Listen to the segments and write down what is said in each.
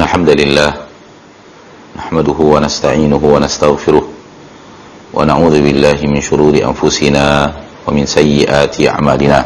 الحمد لله نحمده ونستعينه ونستغفره ونعوذ بالله من شرور أنفسنا ومن سيئات أعمالنا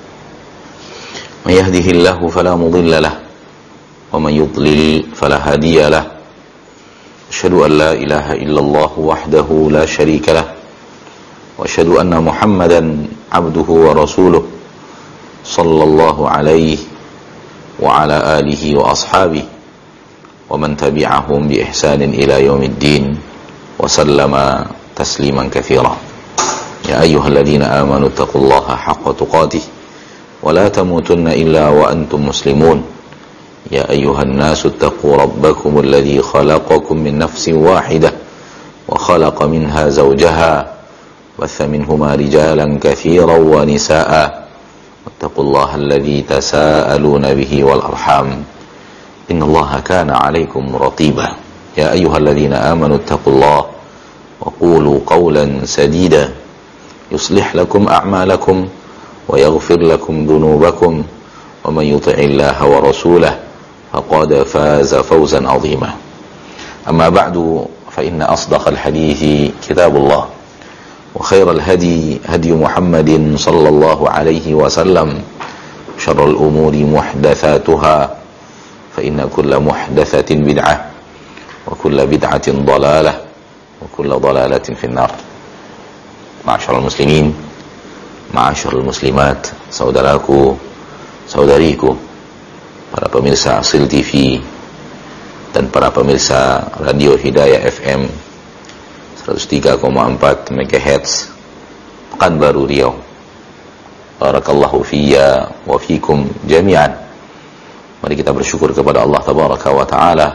من يهده الله فلا مضل له ومن يضلل فلا هادي له أشهد أن لا إله إلا الله وحده لا شريك له وأشهد أن محمدا عبده ورسوله صلى الله عليه وعلى آله وأصحابه ومن تبعهم بإحسان إلى يوم الدين وسلم تسليما كثيرا يا أيها الذين آمنوا اتقوا الله حق تقاته ولا تموتن إلا وأنتم مسلمون يا أيها الناس اتقوا ربكم الذي خلقكم من نفس واحدة وخلق منها زوجها بث منهما رجالا كثيرا ونساء واتقوا الله الذي تساءلون به والأرحام إن الله كان عليكم رقيبا يا أيها الذين آمنوا اتقوا الله وقولوا قولا سديدا يصلح لكم أعمالكم ويغفر لكم ذنوبكم ومن يطع الله ورسوله فقد فاز فوزا عظيما أما بعد فإن أصدق الحديث كتاب الله وخير الهدي هدي محمد صلى الله عليه وسلم شر الأمور محدثاتها فإن كل محدثة بدعة وكل بدعة ضلالة وكل ضلالة في النار. Ma'asyiral muslimin, ma'asyiral muslimat, saudaraku, saudariku, para pemirsa Asil TV dan para pemirsa Radio Hidayah FM 103,4 MHz Pekanbaru Riau. Barakallahu fiyya wa fikum jami'an. Mari kita bersyukur kepada Allah Tabaraka wa Ta'ala,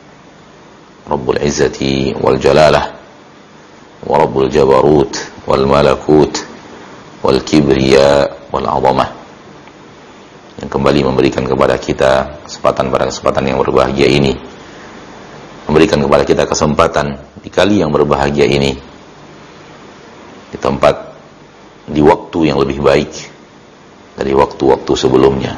Rabbul Izzati wal Jalalah wa Rabbul Jabarut wal Malakut wal Kibriya wal Azamah, yang kembali memberikan kepada kita kesempatan pada kesempatan yang berbahagia ini, memberikan kepada kita kesempatan di kali yang berbahagia ini, di tempat, di waktu yang lebih baik dari waktu-waktu sebelumnya,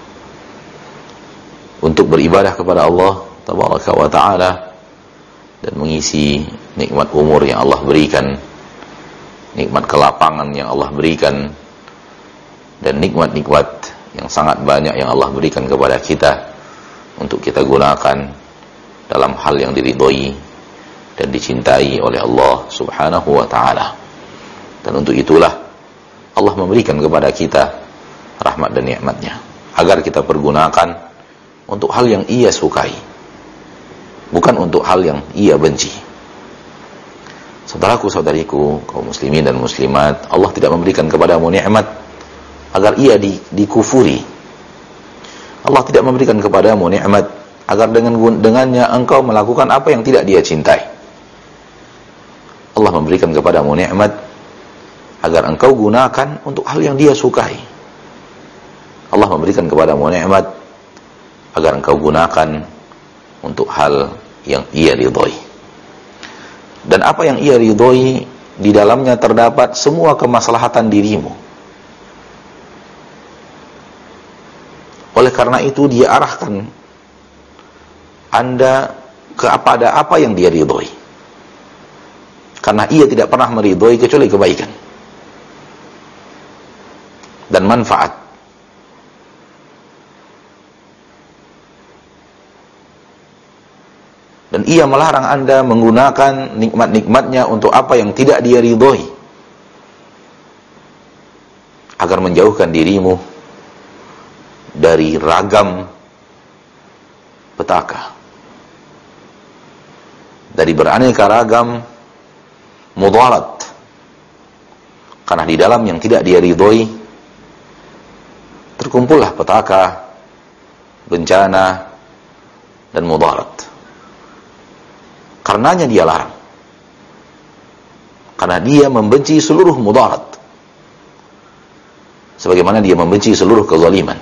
untuk beribadah kepada Allah Tabaraka wa Ta'ala dan mengisi nikmat umur yang Allah berikan, nikmat kelapangan yang Allah berikan, dan nikmat-nikmat yang sangat banyak yang Allah berikan kepada kita untuk kita gunakan dalam hal yang diridhoi dan dicintai oleh Allah Subhanahu wa Ta'ala. Dan untuk itulah Allah memberikan kepada kita rahmat dan nikmatnya, agar kita pergunakan untuk hal yang Ia sukai, bukan untuk hal yang Ia benci. Saudaraku, saudariku, kaum muslimin dan muslimat, Allah tidak memberikan kepadamu nikmat agar ia dikufuri. Allah tidak memberikan kepadamu nikmat agar dengannya engkau melakukan apa yang tidak Dia cintai. Allah memberikan kepadamu nikmat agar engkau gunakan untuk hal yang Dia sukai. Allah memberikan kepadamu nikmat agar engkau gunakan untuk hal yang Ia ridhoi. Dan apa yang Ia ridhoi, di dalamnya terdapat semua kemaslahatan dirimu. Oleh karena itu Dia arahkan Anda kepada apa yang Dia ridhoi, karena Ia tidak pernah meridhoi kecuali kebaikan dan manfaat. Dan Ia melarang Anda menggunakan nikmat-nikmatnya untuk apa yang tidak Dia ridhoi, agar menjauhkan dirimu dari ragam petaka, dari beraneka ragam mudarat. Karena di dalam yang tidak Dia ridhoi terkumpullah petaka, bencana, dan mudarat. Karenanya Dia larang, karena Dia membenci seluruh mudarat, sebagaimana Dia membenci seluruh kezaliman.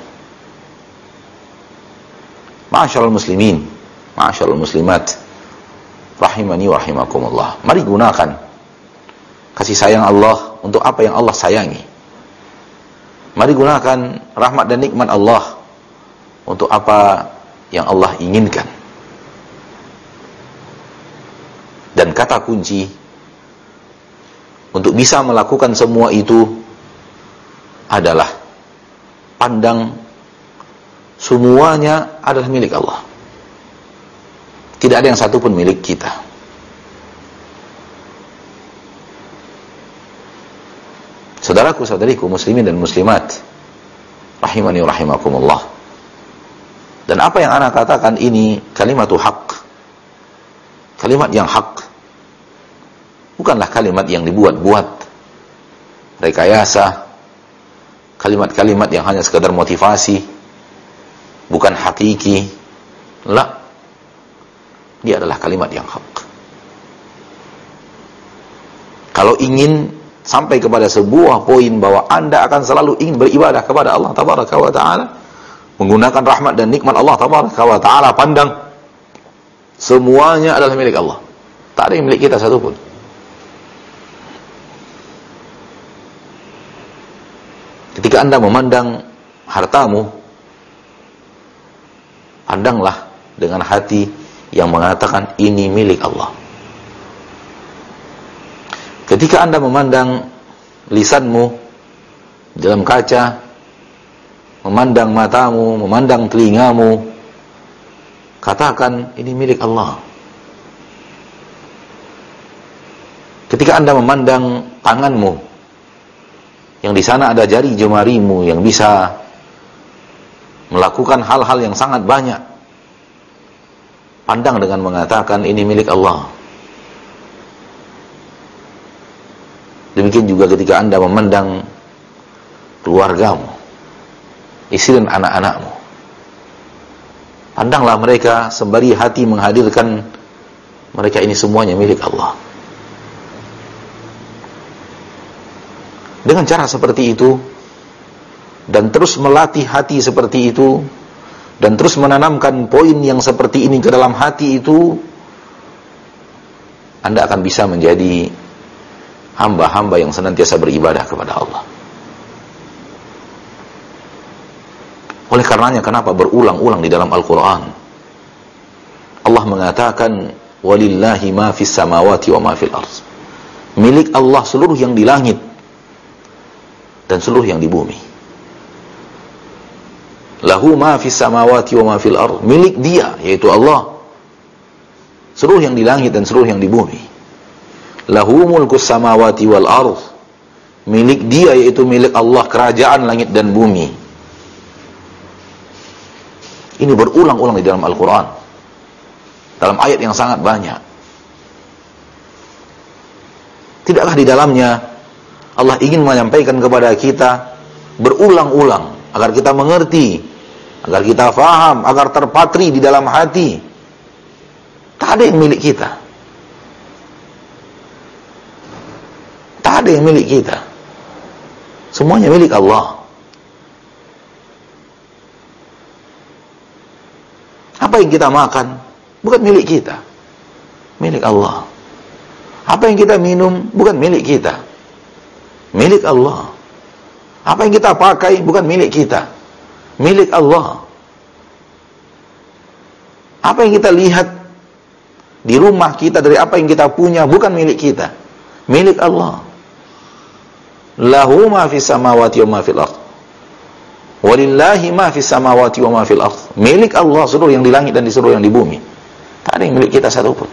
Ma'asyiral muslimin, ma'asyiral muslimat, rahimani wa rahimakumullah. Mari gunakan kasih sayang Allah untuk apa yang Allah sayangi. Mari gunakan rahmat dan nikmat Allah untuk apa yang Allah inginkan. Dan kata kunci untuk bisa melakukan semua itu adalah pandang semuanya adalah milik Allah. Tidak ada yang satu pun milik kita. Saudaraku, saudariku, muslimin dan muslimat, rahimani wa rahimakumullah. Dan apa yang ana katakan ini kalimatu haq. Kalimat yang hak. Bukanlah kalimat yang dibuat-buat, rekayasa, kalimat-kalimat yang hanya sekadar motivasi, bukan hakiki. La, dia adalah kalimat yang hak. Kalau ingin sampai kepada sebuah poin bahwa Anda akan selalu ingin beribadah kepada Allah tabaraka wa ta'ala, menggunakan rahmat dan nikmat Allah tabaraka wa ta'ala, pandang semuanya adalah milik Allah. Tak ada yang milik kita satupun. Ketika Anda memandang hartamu, pandanglah dengan hati yang mengatakan ini milik Allah. Ketika Anda memandang lisanmu dalam kaca, memandang matamu, memandang telingamu, katakan ini milik Allah. Ketika Anda memandang tanganmu, yang di sana ada jari jemarimu yang bisa melakukan hal-hal yang sangat banyak, pandang dengan mengatakan ini milik Allah. Demikian juga ketika Anda memandang keluargamu, istri dan anak-anakmu, pandanglah mereka sembari hati menghadirkan mereka ini semuanya milik Allah. Dengan cara seperti itu, dan terus melatih hati seperti itu, dan terus menanamkan poin yang seperti ini ke dalam hati itu, Anda akan bisa menjadi hamba-hamba yang senantiasa beribadah kepada Allah. Oleh karenanya, kenapa berulang-ulang di dalam Al-Quran Allah mengatakan walillahi ma fis samawati wa ma fil ardh, milik Allah seluruh yang di langit dan seluruh yang di bumi. Lahu ma fis samawati wa ma fil ardh, milik dia yaitu Allah seluruh yang di langit dan seluruh yang di bumi. Lahu mulkus samawati wal ardh, milik dia yaitu milik Allah kerajaan langit dan bumi. Ini berulang-ulang di dalam Al-Quran, dalam ayat yang sangat banyak. Tidakkah di dalamnya Allah ingin menyampaikan kepada kita berulang-ulang agar kita mengerti, agar kita faham, agar terpatri di dalam hati, tak ada yang milik kita. Tak ada yang milik kita. Semuanya milik Allah. Apa yang kita makan bukan milik kita, milik Allah. Apa yang kita minum bukan milik kita, milik Allah. Apa yang kita pakai bukan milik kita, milik Allah. Apa yang kita lihat di rumah kita dari apa yang kita punya bukan milik kita, milik Allah. Lahu ma fis samawati wa ma fil ardh, walillahi ma fis samawati wa ma fil ardh, milik Allah seluruh yang di langit dan di seluruh yang di bumi. Tak ada yang milik kita satupun.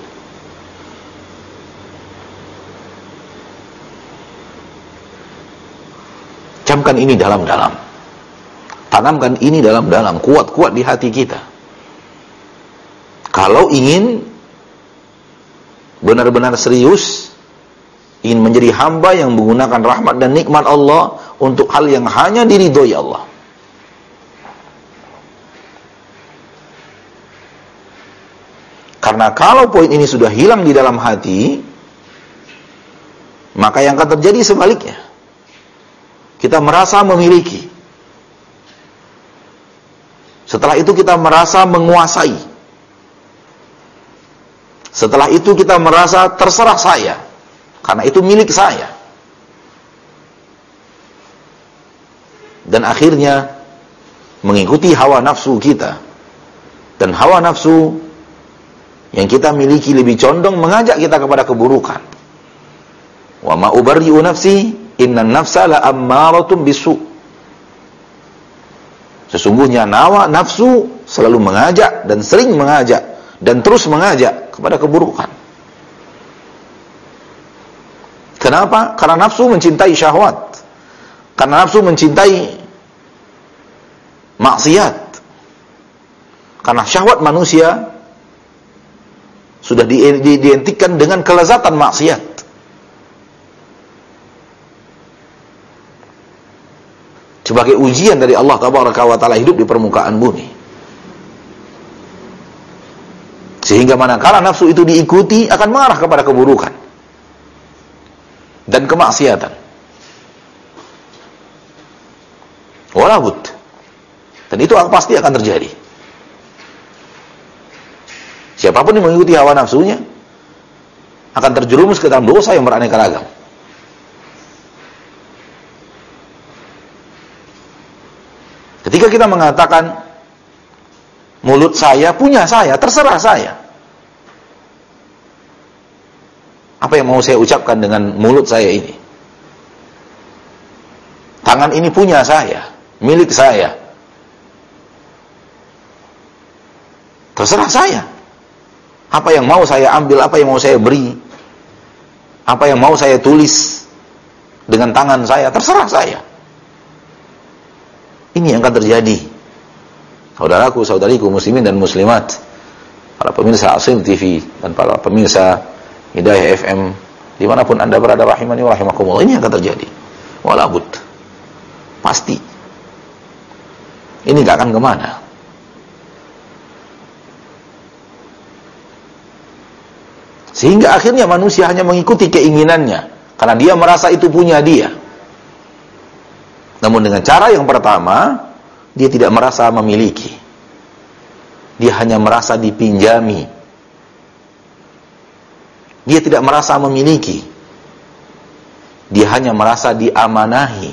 Camkan ini dalam-dalam, tanamkan ini dalam-dalam, kuat-kuat di hati kita. Kalau ingin benar-benar serius, ingin menjadi hamba yang menggunakan rahmat dan nikmat Allah untuk hal yang hanya diridhoi Allah. Karena kalau poin ini sudah hilang di dalam hati, maka yang akan terjadi sebaliknya. Kita merasa memiliki. Setelah itu kita merasa menguasai. Setelah itu kita merasa terserah saya, karena itu milik saya. Dan akhirnya mengikuti hawa nafsu kita. Dan hawa nafsu Yang kita miliki lebih condong mengajak kita kepada keburukan. Wa ma ubarri'u nafsi, innan nafsa la ammaratun bisu. Sesungguhnya nafsu selalu mengajak dan sering mengajak dan terus mengajak kepada keburukan. Kenapa? Karena nafsu mencintai syahwat. Karena nafsu mencintai maksiat. Karena syahwat manusia sudah diidentikan dengan kelezatan maksiat. Sebagai ujian dari Allah Tabaraka wa Ta'ala hidup di permukaan bumi. Sehingga manakala nafsu itu diikuti akan mengarah kepada keburukan dan kemaksiatan. Walabud. Dan itu pasti akan terjadi. Siapapun yang mengikuti hawa nafsunya akan terjerumus ke dalam dosa yang beraneka ragam. Ketika kita mengatakan mulut saya punya saya, terserah saya. Apa yang mau saya ucapkan dengan mulut saya ini? Tangan ini punya saya, milik saya. Terserah saya. Apa yang mau saya ambil, apa yang mau saya beri, apa yang mau saya tulis dengan tangan saya, terserah saya. Ini yang akan terjadi. Saudaraku, saudariku, muslimin dan muslimat, para pemirsa Asim TV dan para pemirsa Hidayah FM, dimanapun anda berada, rahimani wa rahimakumullah, ini akan terjadi. Walabud. Pasti. Ini gak akan kemana. Sehingga akhirnya manusia hanya mengikuti keinginannya, karena dia merasa itu punya dia. Namun dengan cara yang pertama, dia tidak merasa memiliki. Dia hanya merasa dipinjami. Dia tidak merasa memiliki. Dia hanya merasa diamanahi.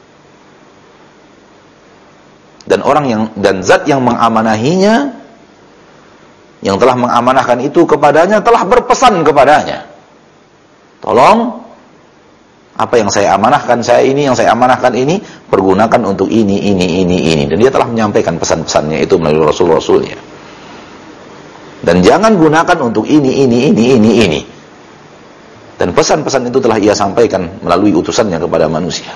Dan zat yang mengamanahinya, yang telah mengamanahkan itu kepadanya, telah berpesan kepadanya. Tolong, apa yang saya amanahkan yang saya amanahkan ini, pergunakan untuk ini. Dan dia telah menyampaikan pesan-pesannya itu melalui Rasul-Rasulnya. Dan jangan gunakan untuk ini. Dan pesan-pesan itu telah ia sampaikan melalui utusannya kepada manusia.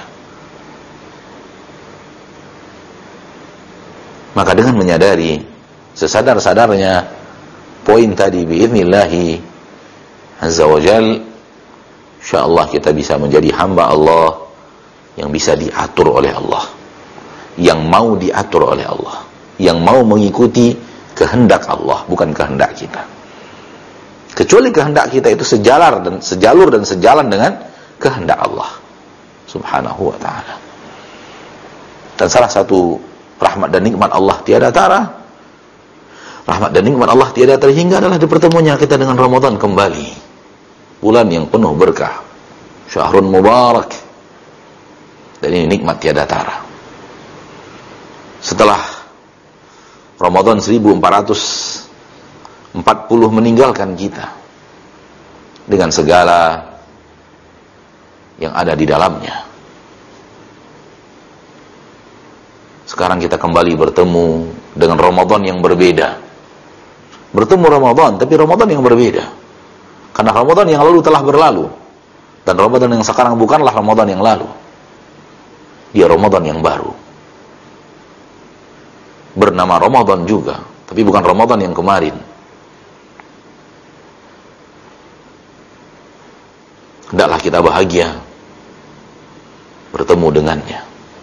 Maka dengan menyadari, sesadar-sadarnya, poin tadi, bi'idnillahi azza wa jal, insyaallah kita bisa menjadi hamba Allah yang bisa diatur oleh Allah, yang mau diatur oleh Allah, yang mau mengikuti kehendak Allah, bukan kehendak kita. Kecuali kehendak kita itu sejalur dan sejalan dengan kehendak Allah subhanahu wa ta'ala. Dan salah satu rahmat dan nikmat Allah tiada tara, rahmat dan nikmat Allah tiada terhingga adalah dipertemunya kita dengan Ramadan kembali. Bulan yang penuh berkah, syahrun mubarak, dan ini nikmat tiada tara. Setelah Ramadan 1440 meninggalkan kita dengan segala yang ada di dalamnya, sekarang kita kembali bertemu dengan Ramadan yang berbeda. Bertemu Ramadan, tapi Ramadan yang berbeda. Karena Ramadan yang lalu telah berlalu, dan Ramadan yang sekarang bukanlah Ramadan yang lalu. Dia Ramadan yang baru. Bernama Ramadan juga, tapi bukan Ramadan yang kemarin. Hendaklah kita bahagia bertemu dengannya.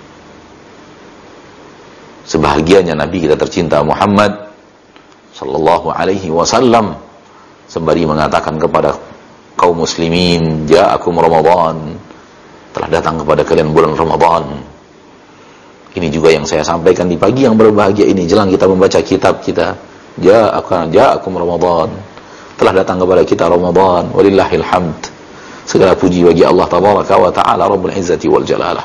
Sebahagianya Nabi kita tercinta Muhammad sallallahu alaihi wasallam sembari mengatakan kepada kaum muslimin, ja'akum Ramadan, telah datang kepada kalian bulan Ramadan. Ini juga yang saya sampaikan di pagi yang berbahagia ini, jelang kita membaca kitab kita, ja'akum Ramadan, telah datang kepada kita Ramadan. Walillahil hamd, segala puji bagi Allah Tabaraka wa Ta'ala Rabbul Izzati wal Jalalah.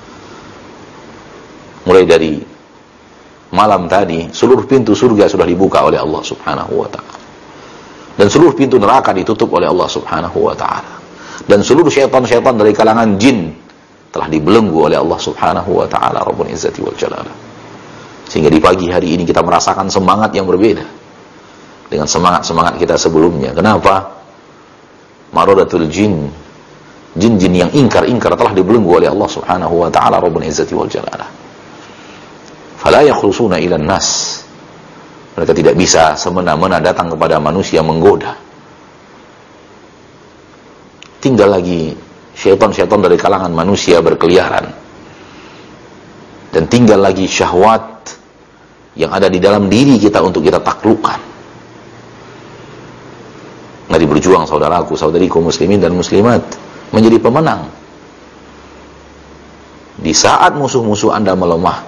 Mulai dari malam tadi, seluruh pintu surga sudah dibuka oleh Allah subhanahu wa ta'ala. Dan seluruh pintu neraka ditutup oleh Allah Subhanahu wa ta'ala. Dan seluruh syaitan-syaitan dari kalangan jin telah dibelenggu oleh Allah Subhanahu wa ta'ala Rabbul Izzati wal Jalalah. Sehingga di pagi hari ini kita merasakan semangat yang berbeda dengan semangat-semangat kita sebelumnya. Kenapa? Maradatul jin, jin-jin yang ingkar telah dibelenggu oleh Allah Subhanahu wa ta'ala Rabbul Izzati wal Jalalah. Fala yakhlusuna ila nas. Mereka tidak bisa semena-mena datang kepada manusia menggoda. Tinggal lagi syaitan-syaitan dari kalangan manusia berkeliaran. Dan tinggal lagi syahwat yang ada di dalam diri kita untuk kita taklukkan. Mari berjuang saudaraku, saudariku muslimin dan muslimat menjadi pemenang. Di saat musuh-musuh Anda melemah,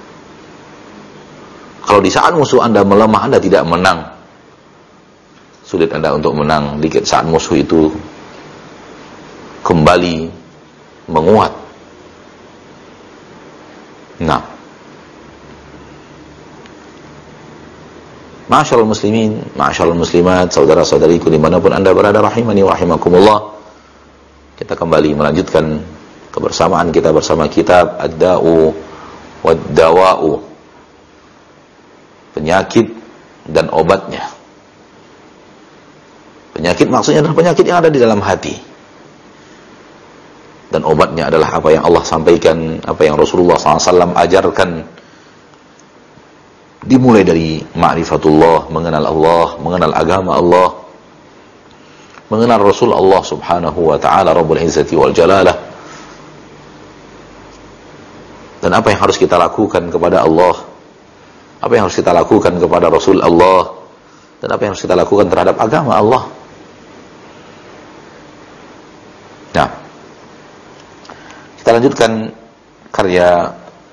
kalau di saat musuh Anda melemah, Anda tidak menang, sulit Anda untuk menang. Di saat musuh itu kembali menguat. Nah, ma'asyiral muslimin, ma'asyiral muslimat, saudara-saudariku dimanapun Anda berada, rahimani wa rahimakumullah. Kita kembali melanjutkan kebersamaan kita bersama kitab Ad-Da'u Wad-Dawa'u, penyakit dan obatnya. Penyakit maksudnya adalah penyakit yang ada di dalam hati. Dan obatnya adalah apa yang Allah sampaikan, apa yang Rasulullah SAW ajarkan. Dimulai dari ma'rifatullah, mengenal Allah, mengenal agama Allah, mengenal Rasul Allah Subhanahu wa ta'ala Rabbul Izzati wal Jalalah. Dan apa yang harus kita lakukan kepada Allah, apa yang harus kita lakukan kepada Rasul Allah, dan apa yang harus kita lakukan terhadap agama Allah. Nah, kita lanjutkan karya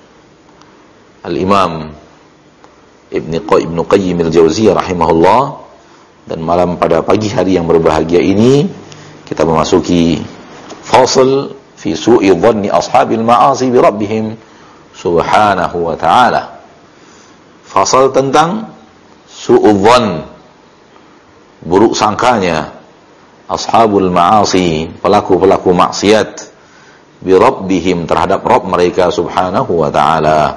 Al-Imam Ibnu Qayyim al-Jauziyah rahimahullah. Dan malam pada pagi hari yang berbahagia ini kita memasuki fasal fi su'i dhanni ashabil ma'asi bi rabbihim subhanahu wa ta'ala. Fasal tentang su'udzan, buruk sangkanya ashabul ma'asi, pelaku-pelaku maksiat, bi rabbihim, terhadap Rabb mereka subhanahu wa ta'ala.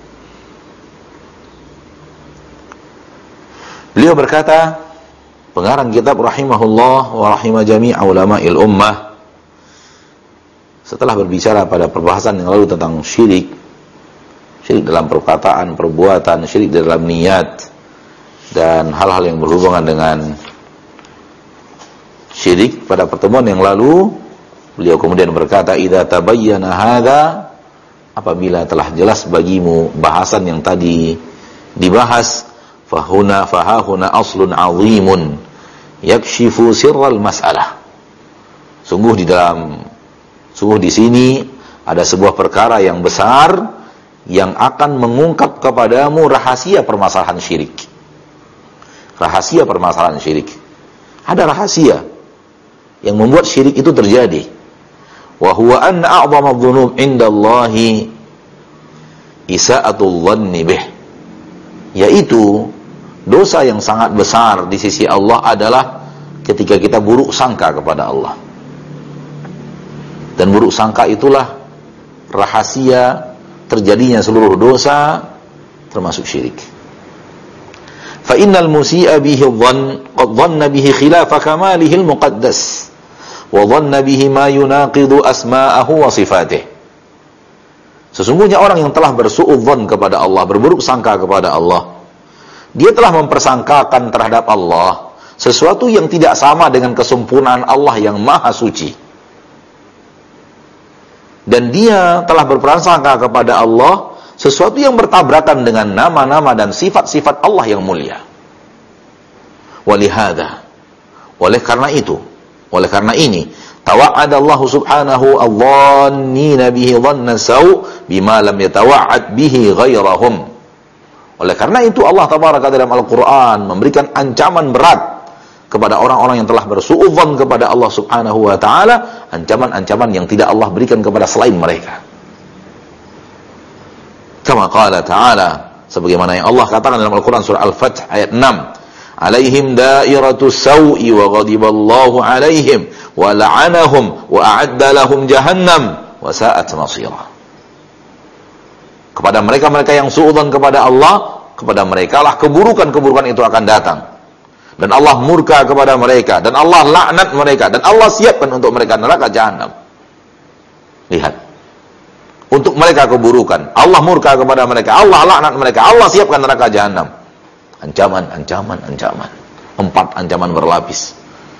Beliau berkata, pengarang kitab rahimahullah wa rahimah jami' ulama'il ummah, setelah berbicara pada perbahasan yang lalu tentang syirik dalam perkataan, perbuatan, syirik dalam niat, dan hal-hal yang berhubungan dengan syirik pada pertemuan yang lalu, beliau kemudian berkata, idza tabayyana hadza, apabila telah jelas bagimu bahasan yang tadi dibahas, fahahuna aslun azimun yakshifu sirral mas'alah. Sungguh di sini ada sebuah perkara yang besar yang akan mengungkap kepadamu rahasia permasalahan syirik. Rahasia permasalahan syirik. Ada rahasia yang membuat syirik itu terjadi. Wa huwa anna a'dhamu adh-dhunub 'indallahi isa'atul dhanni bih. Yaitu dosa yang sangat besar di sisi Allah adalah ketika kita buruk sangka kepada Allah. Dan buruk sangka itulah rahasia terjadinya seluruh dosa termasuk syirik. Fa innal musii'a bihi dhann qad dhanna bihi khilafa kamalihi al-muqaddas wa dhanna bihi ma yunaqidu asma'ahu wa sifatih. Sesungguhnya orang yang telah bersuudzon kepada Allah, berburuk sangka kepada Allah, dia telah mempersangkakan terhadap Allah sesuatu yang tidak sama dengan kesempurnaan Allah yang maha suci. Dan dia telah berprasangka kepada Allah sesuatu yang bertabrakan dengan nama-nama dan sifat-sifat Allah yang mulia. Walihada, oleh karena ini, tawa'ada Allah subhanahu adh-dhannina bihi dhanna saw bima lam yatawa'ad bihi ghairahum. Oleh karena itu Allah tabaraka dalam Al-Quran memberikan ancaman berat kepada orang-orang yang telah bersuudzon kepada Allah subhanahu wa ta'ala, ancaman-ancaman yang tidak Allah berikan kepada selain mereka. Kama qala ta'ala, sebagaimana yang Allah katakan dalam Al-Quran surah Al-Fath ayat 6, alaihim dairatus sau'i wa ghadiballahu alaihim wa la'anahum wa a'adda lahum jahannam wa sa'at masira. Kepada mereka-mereka yang suudzon kepada Allah, kepada merekalah keburukan-keburukan itu akan datang. Dan Allah murka kepada mereka, dan Allah laknat mereka, dan Allah siapkan untuk mereka neraka jahanam. Lihat, untuk mereka keburukan, Allah murka kepada mereka, Allah laknat mereka, Allah siapkan neraka jahanam. Ancaman, ancaman, ancaman. 4 ancaman berlapis.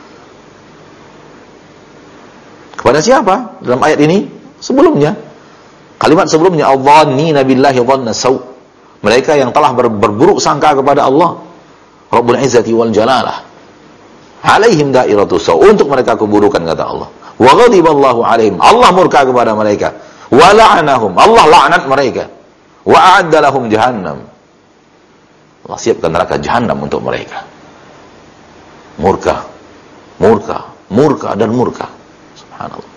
Kepada siapa? Dalam ayat ini, sebelumnya, kalimat sebelumnya, adh-dhannina billahi dhanna saw'. Mereka yang telah berburuk sangka kepada Allah, Rabbul Izzati wal Jalalah. Alaihim dairatu saw', untuk mereka keburukan, kata Allah. Wa ghadiballahu alaihim, Allah murka kepada mereka. Wa la'anahum, Allah laknat mereka. Wa a'adda lahum jahannam, Allah siapkan neraka jahanam untuk mereka. Murka, murka, murka dan murka. Subhanallah.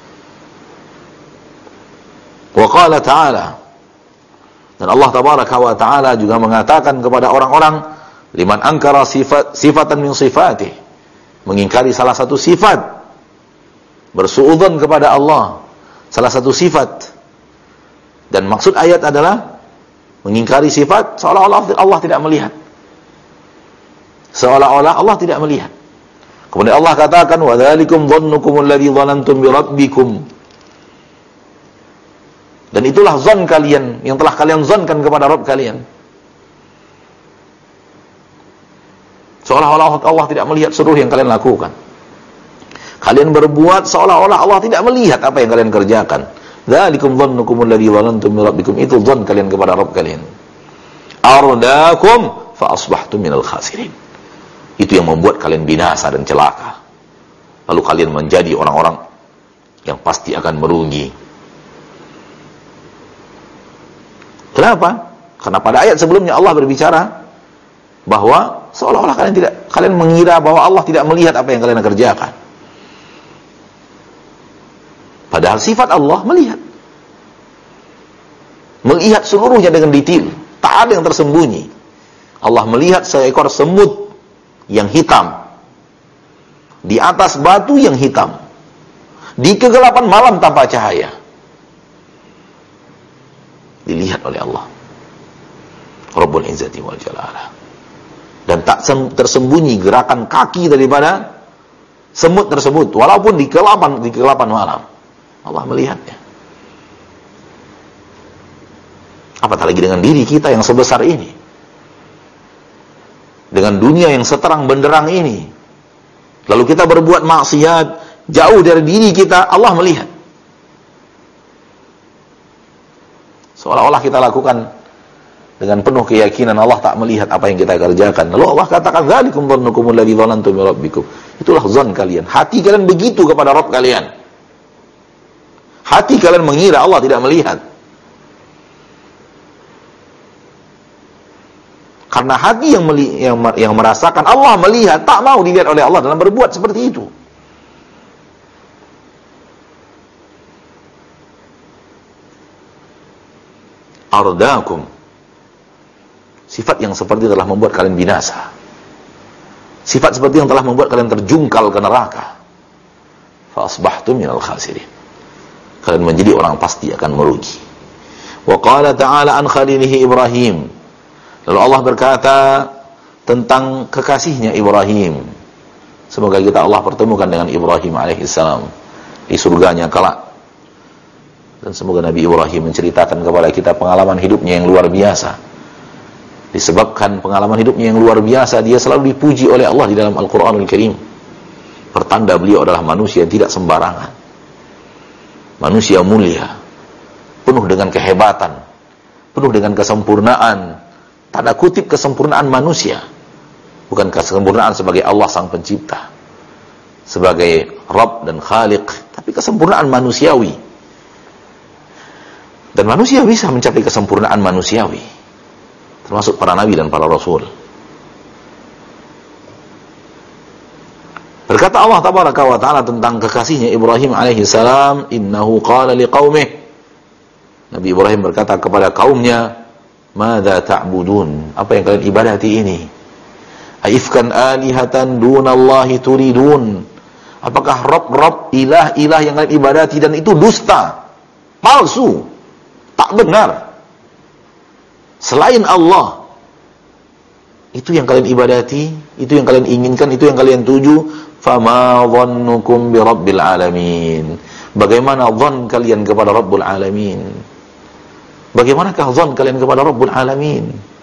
Wa qala ta'ala, dan Allah tabaraka wa ta'ala juga mengatakan kepada orang-orang, liman ankara sifatan min sifatih, mengingkari salah satu sifat, bersuudzon kepada Allah, salah satu sifat. Dan maksud ayat adalah mengingkari sifat seolah-olah Allah tidak melihat, seolah-olah Allah tidak melihat. Kemudian Allah katakan, wa dzalikum dhannukum alladzi dhanantum bi rabbikum, dan itulah zon kalian yang telah kalian zonkan kepada Rabb kalian. Seolah-olah Allah tidak melihat seluruh yang kalian lakukan. Kalian berbuat seolah-olah Allah tidak melihat apa yang kalian kerjakan. Dzalikum dhannukum alladzi dhanantum bi rabbikum, itu zon kalian kepada Rabb kalian. Ardakum fa asbahtum minal khasirin, itu yang membuat kalian binasa dan celaka. Lalu kalian menjadi orang-orang yang pasti akan merugi. Kenapa? Karena pada ayat sebelumnya Allah berbicara bahwa seolah-olah kalian mengira bahwa Allah tidak melihat apa yang kalian kerjakan. Padahal sifat Allah melihat. Melihat seluruhnya dengan detail, tak ada yang tersembunyi. Allah melihat seekor semut yang hitam di atas batu yang hitam, di kegelapan malam tanpa cahaya. Dilihat oleh Allah Rabbul Izzati wal Jalalah. Dan tak tersembunyi gerakan kaki daripada semut tersebut, walaupun di kegelapan malam. Allah melihatnya. Apatah lagi dengan diri kita yang sebesar ini, dengan dunia yang seterang benderang ini, lalu kita berbuat maksiat jauh dari diri kita, Allah melihat. Seolah-olah kita lakukan dengan penuh keyakinan Allah tak melihat apa yang kita kerjakan. Lalu Allah katakan, dzalikum dhannukum alladzi dhanantum bi rabbikum, itulah zon kalian, hati kalian begitu kepada Rabb kalian. Hati kalian mengira Allah tidak melihat. Karena hati yang merasakan Allah melihat, tak mau dilihat oleh Allah dalam berbuat seperti itu. Ardakum, sifat yang seperti telah membuat kalian binasa. Sifat seperti yang telah membuat kalian terjungkal ke neraka. Fa asbahtum minal khasirin, kalian menjadi orang pasti akan merugi. Wa qala ta'ala an khalilihi Ibrahim, lalu Allah berkata tentang kekasihnya Ibrahim. Semoga kita Allah pertemukan dengan Ibrahim alaihissalam di surganya kelak. Dan semoga Nabi Ibrahim menceritakan kepada kita pengalaman hidupnya yang luar biasa. Disebabkan pengalaman hidupnya yang luar biasa, dia selalu dipuji oleh Allah di dalam Al-Quranul Karim. Pertanda beliau adalah manusia yang tidak sembarangan, manusia mulia, penuh dengan kehebatan, penuh dengan kesempurnaan. Tanda kutip kesempurnaan manusia, bukan kesempurnaan sebagai Allah sang pencipta, sebagai Rabb dan Khaliq, tapi kesempurnaan manusiawi. Dan manusia bisa mencapai kesempurnaan manusiawi, termasuk para nabi dan para rasul. Berkata Allah tabaraka wa ta'ala tentang kekasihnya Ibrahim alaihi salam, innahu qala liqaumih, Nabi Ibrahim berkata kepada kaumnya, madza ta'budun, apa yang kalian ibadati ini? Aifkan alihatan dunallahi turidun. Apakah rob-rob, ilah-ilah yang kalian ibadati dan itu dusta, palsu, tak benar, selain Allah, itu yang kalian ibadati, itu yang kalian inginkan, itu yang kalian tuju. Fama dhannukum bi rabbil alamin. Bagaimana dhon kalian kepada Rabbul Alamin? Bagaimanakah dhon kalian kepada Rabbul Alamin?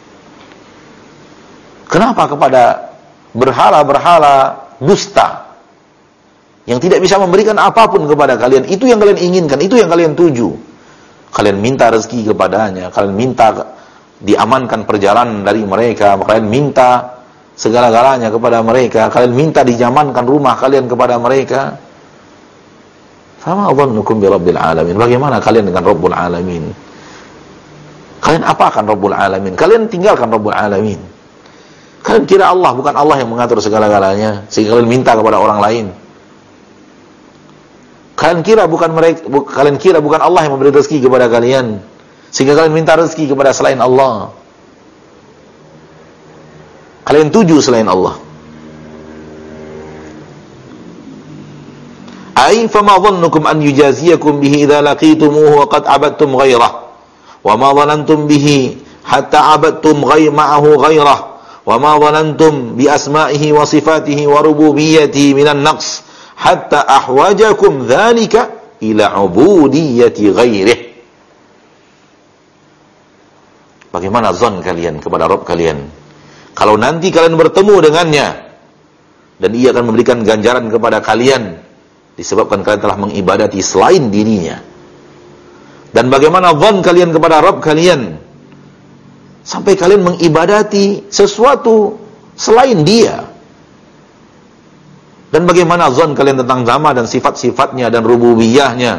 Kenapa kepada berhala-berhala dusta yang tidak bisa memberikan apapun kepada kalian? Itu yang kalian inginkan, itu yang kalian tuju. Kalian minta rezeki kepadanya, kalian minta diamankan perjalanan dari mereka, kalian minta segala-galanya kepada mereka, kalian minta dijamankan rumah kalian kepada mereka. Fama dhannukum bi rabbil alamin. Bagaimana kalian dengan Rabbul Alamin? Kalian apakan Rabbul Alamin? Kalian tinggalkan Rabbul Alamin. Kalian kira Allah bukan Allah yang mengatur segala-galanya sehingga kalian minta kepada orang lain. Kalian kira bukan Allah yang memberi rezeki kepada kalian sehingga kalian minta rezeki kepada selain Allah. Kalian tuju selain Allah. Ai fama dhannukum an yujaziyakum bihi idza laqitumuhu wa qad abadtum ghairah wa ma dhanantum bihi hatta abadtum ma'ahu ghairah wa ma dhanantum bi asma'ihi wa sifatihi wa rububiyyatihi minan naqs hatta ahwajakum dzalika ila ubudiyyati ghairih. Bagaimana zon kalian kepada Rabb kalian kalau nanti kalian bertemu dengannya dan ia akan memberikan ganjaran kepada kalian disebabkan kalian telah mengibadati selain dirinya? Dan bagaimana zon kalian kepada Rabb kalian sampai kalian mengibadati sesuatu selain dia? Dan bagaimana zon kalian tentang nama dan sifat-sifatnya dan rububiyahnya?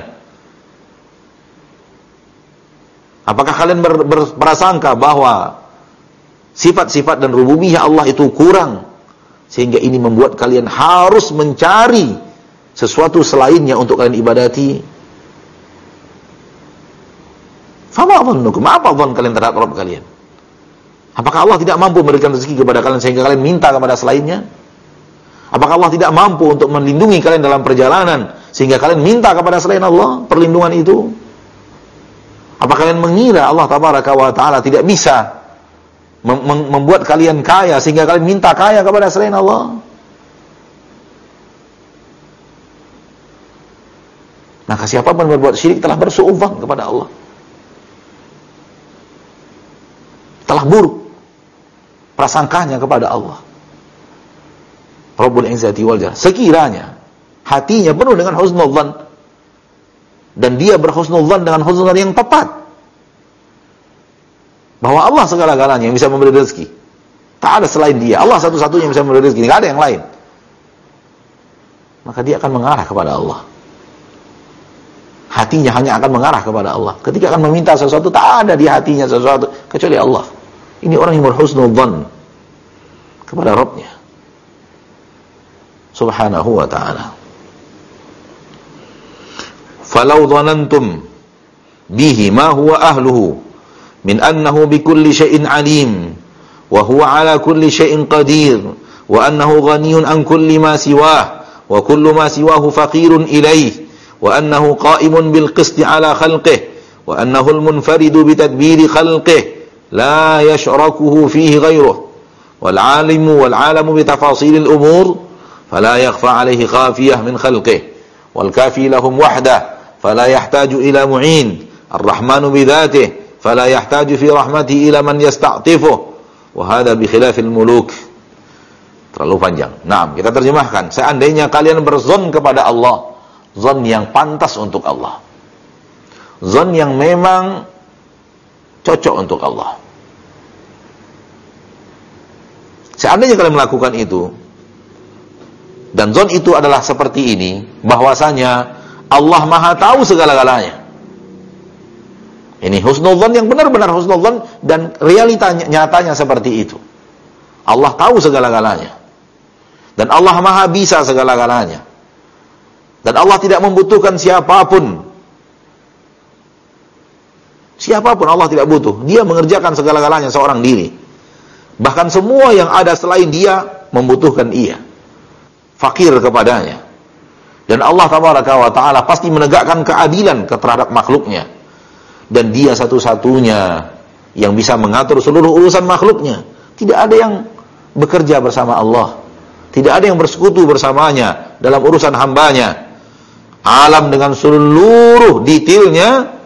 Apakah kalian berprasangka bahwa sifat-sifat dan rububiyah Allah itu kurang sehingga ini membuat kalian harus mencari sesuatu selainnya untuk kalian ibadati? Fama dhannukum, apa dhon kalian terhadap Rabb kalian? Apakah Allah tidak mampu memberikan rezeki kepada kalian sehingga kalian minta kepada selainnya? Apakah Allah tidak mampu untuk melindungi kalian dalam perjalanan sehingga kalian minta kepada selain Allah perlindungan itu? Apakah kalian mengira Allah tabaraka wa ta'ala tidak bisa membuat kalian kaya sehingga kalian minta kaya kepada selain Allah? Maka siapapun berbuat syirik telah bersuudzon kepada Allah, telah buruk prasangkanya kepada Allah Rabbul Izzati wal Jalal. Sekiranya hatinya penuh dengan husnudzan dan dia berhusnudzan dengan husnudzan yang tepat bahwa Allah segala-galanya yang bisa memberi rezeki, tak ada selain dia, Allah satu-satunya yang bisa memberi rezeki, tidak ada yang lain, maka dia akan mengarah kepada Allah. Hatinya hanya akan mengarah kepada Allah. Ketika akan meminta sesuatu, tak ada di hatinya sesuatu kecuali Allah. Ini orang yang berhusnudzan kepada Rabbnya subhanahu wa ta'ala. Falau dhanantum bihi ma huwa ahluhu min annahu bikulli syai'in alim wa huwa ala kulli syai'in qadir wa annahu ghaniyun an kulli ma siwah wa kullu ma siwahu faqirun ilayh wa annahu qa'imun bil qisti ala khalqih wa annahu al munfaridu bi tadbiri khalqih la yashrakuhu fihi ghayruh wal alamu bi tafasilil umur فلا يخفى عليه خافية من خلقه والكافي لهم وحده فلا يحتاج إلى معين الرحمن بذاته فلا يحتاج في رحمته إلى من يستعطفه وهذا بخلاف الملوك. Terlalu panjang. Nah, kita terjemahkan. Seandainya kalian berzon kepada Allah, zon yang pantas untuk Allah, zon yang memang cocok untuk Allah, seandainya kalian melakukan itu, dan zon itu adalah seperti ini, bahwasanya Allah Maha tahu segala-galanya. Ini husnudzon yang benar-benar husnudzon dan realitanya nyatanya seperti itu. Allah tahu segala-galanya. Dan Allah Maha bisa segala-galanya. Dan Allah tidak membutuhkan siapapun. Siapapun Allah tidak butuh. Dia mengerjakan segala-galanya seorang diri. Bahkan semua yang ada selain dia membutuhkan ia, fakir kepadanya. Dan Allah tabaraka wa ta'ala pasti menegakkan keadilan terhadap makhluknya. Dan dia satu-satunya yang bisa mengatur seluruh urusan makhluknya. Tidak ada yang bekerja bersama Allah. Tidak ada yang bersekutu bersamanya dalam urusan hambanya. Alam dengan seluruh detailnya,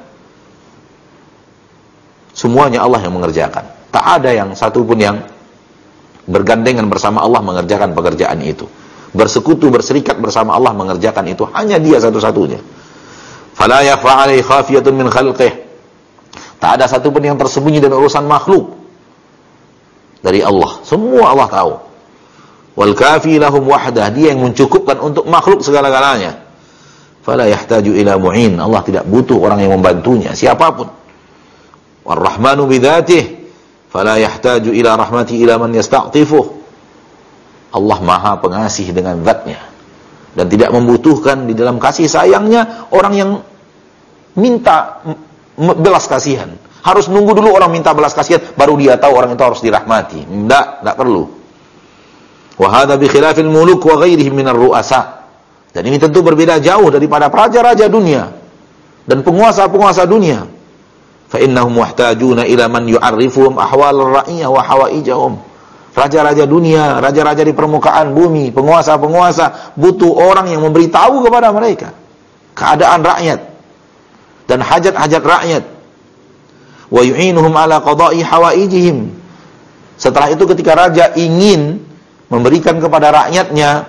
semuanya Allah yang mengerjakan. Tak ada yang satupun yang bergandengan bersama Allah mengerjakan pekerjaan itu. Bersekutu, berserikat bersama Allah mengerjakan itu. Hanya dia satu-satunya. Fala yakhfa 'alaihi khafiyatun min khalqih. Tak ada satupun yang tersembunyi dari urusan makhluk dari Allah. Semua Allah tahu. Wal kafi lahum wahdah. Dia yang mencukupkan untuk makhluk segala-galanya. Fala yahtaju ila mu'in. Allah tidak butuh orang yang membantunya, siapapun. War-Rahmanu bidzatih. Fala yahtaju ila rahmati ila man yasta'tifuh. Allah Maha Pengasih dengan zatnya, dan tidak membutuhkan di dalam kasih sayangnya orang yang minta belas kasihan. Harus nunggu dulu orang minta belas kasihan baru dia tahu orang itu harus dirahmati. Tidak perlu. Wa hadza bi khilafil muluk wa ghairihim minar ru'asa. Dan ini tentu berbeda jauh daripada raja-raja dunia dan penguasa-penguasa dunia. Fa innahum muhtajuna ila man yu'arrifuhum ahwal ar-ra'iyah wa hawaijahum. Raja-raja dunia, raja-raja di permukaan bumi, penguasa-penguasa butuh orang yang memberitahu kepada mereka keadaan rakyat dan hajat-hajat rakyat. Wa yu'inuhum ala qada'i hawaijihim. Setelah itu ketika raja ingin memberikan kepada rakyatnya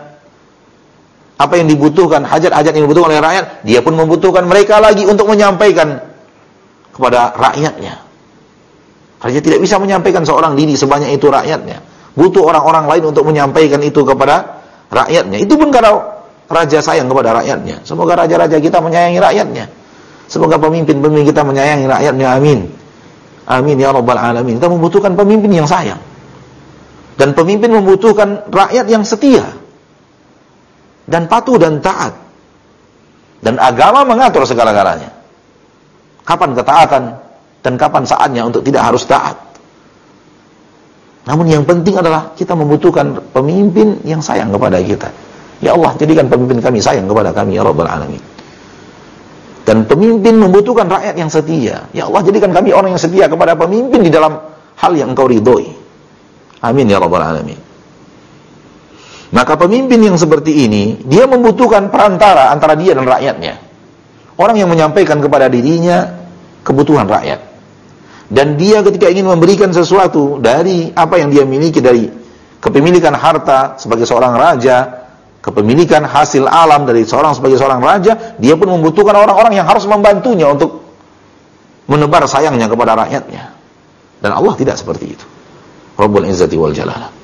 apa yang dibutuhkan, hajat-hajat yang dibutuhkan oleh rakyat, dia pun membutuhkan mereka lagi untuk menyampaikan kepada rakyatnya. Raja tidak bisa menyampaikan seorang diri sebanyak itu rakyatnya. Butuh orang-orang lain untuk menyampaikan itu kepada rakyatnya. Itu pun karena raja sayang kepada rakyatnya. Semoga raja-raja kita menyayangi rakyatnya. Semoga pemimpin-pemimpin kita menyayangi rakyatnya. Amin. Amin ya rabbal alamin. Kita membutuhkan pemimpin yang sayang. Dan pemimpin membutuhkan rakyat yang setia dan patuh dan taat. Dan agama mengatur segala-galanya. Kapan ketaatan dan kapan saatnya untuk tidak harus taat. Namun yang penting adalah kita membutuhkan pemimpin yang sayang kepada kita. Ya Allah, jadikan pemimpin kami sayang kepada kami ya rabbal alamin. Dan pemimpin membutuhkan rakyat yang setia. Ya Allah, jadikan kami orang yang setia kepada pemimpin di dalam hal yang Engkau ridhoi. Amin ya rabbal alamin. Maka pemimpin yang seperti ini, dia membutuhkan perantara antara dia dan rakyatnya. Orang yang menyampaikan kepada dirinya kebutuhan rakyat. Dan dia ketika ingin memberikan sesuatu dari apa yang dia miliki, dari kepemilikan harta sebagai seorang raja, kepemilikan hasil alam dari sebagai seorang raja, dia pun membutuhkan orang-orang yang harus membantunya untuk menebar sayangnya kepada rakyatnya. Dan Allah tidak seperti itu. Rabbul Izzati wal Jalalah.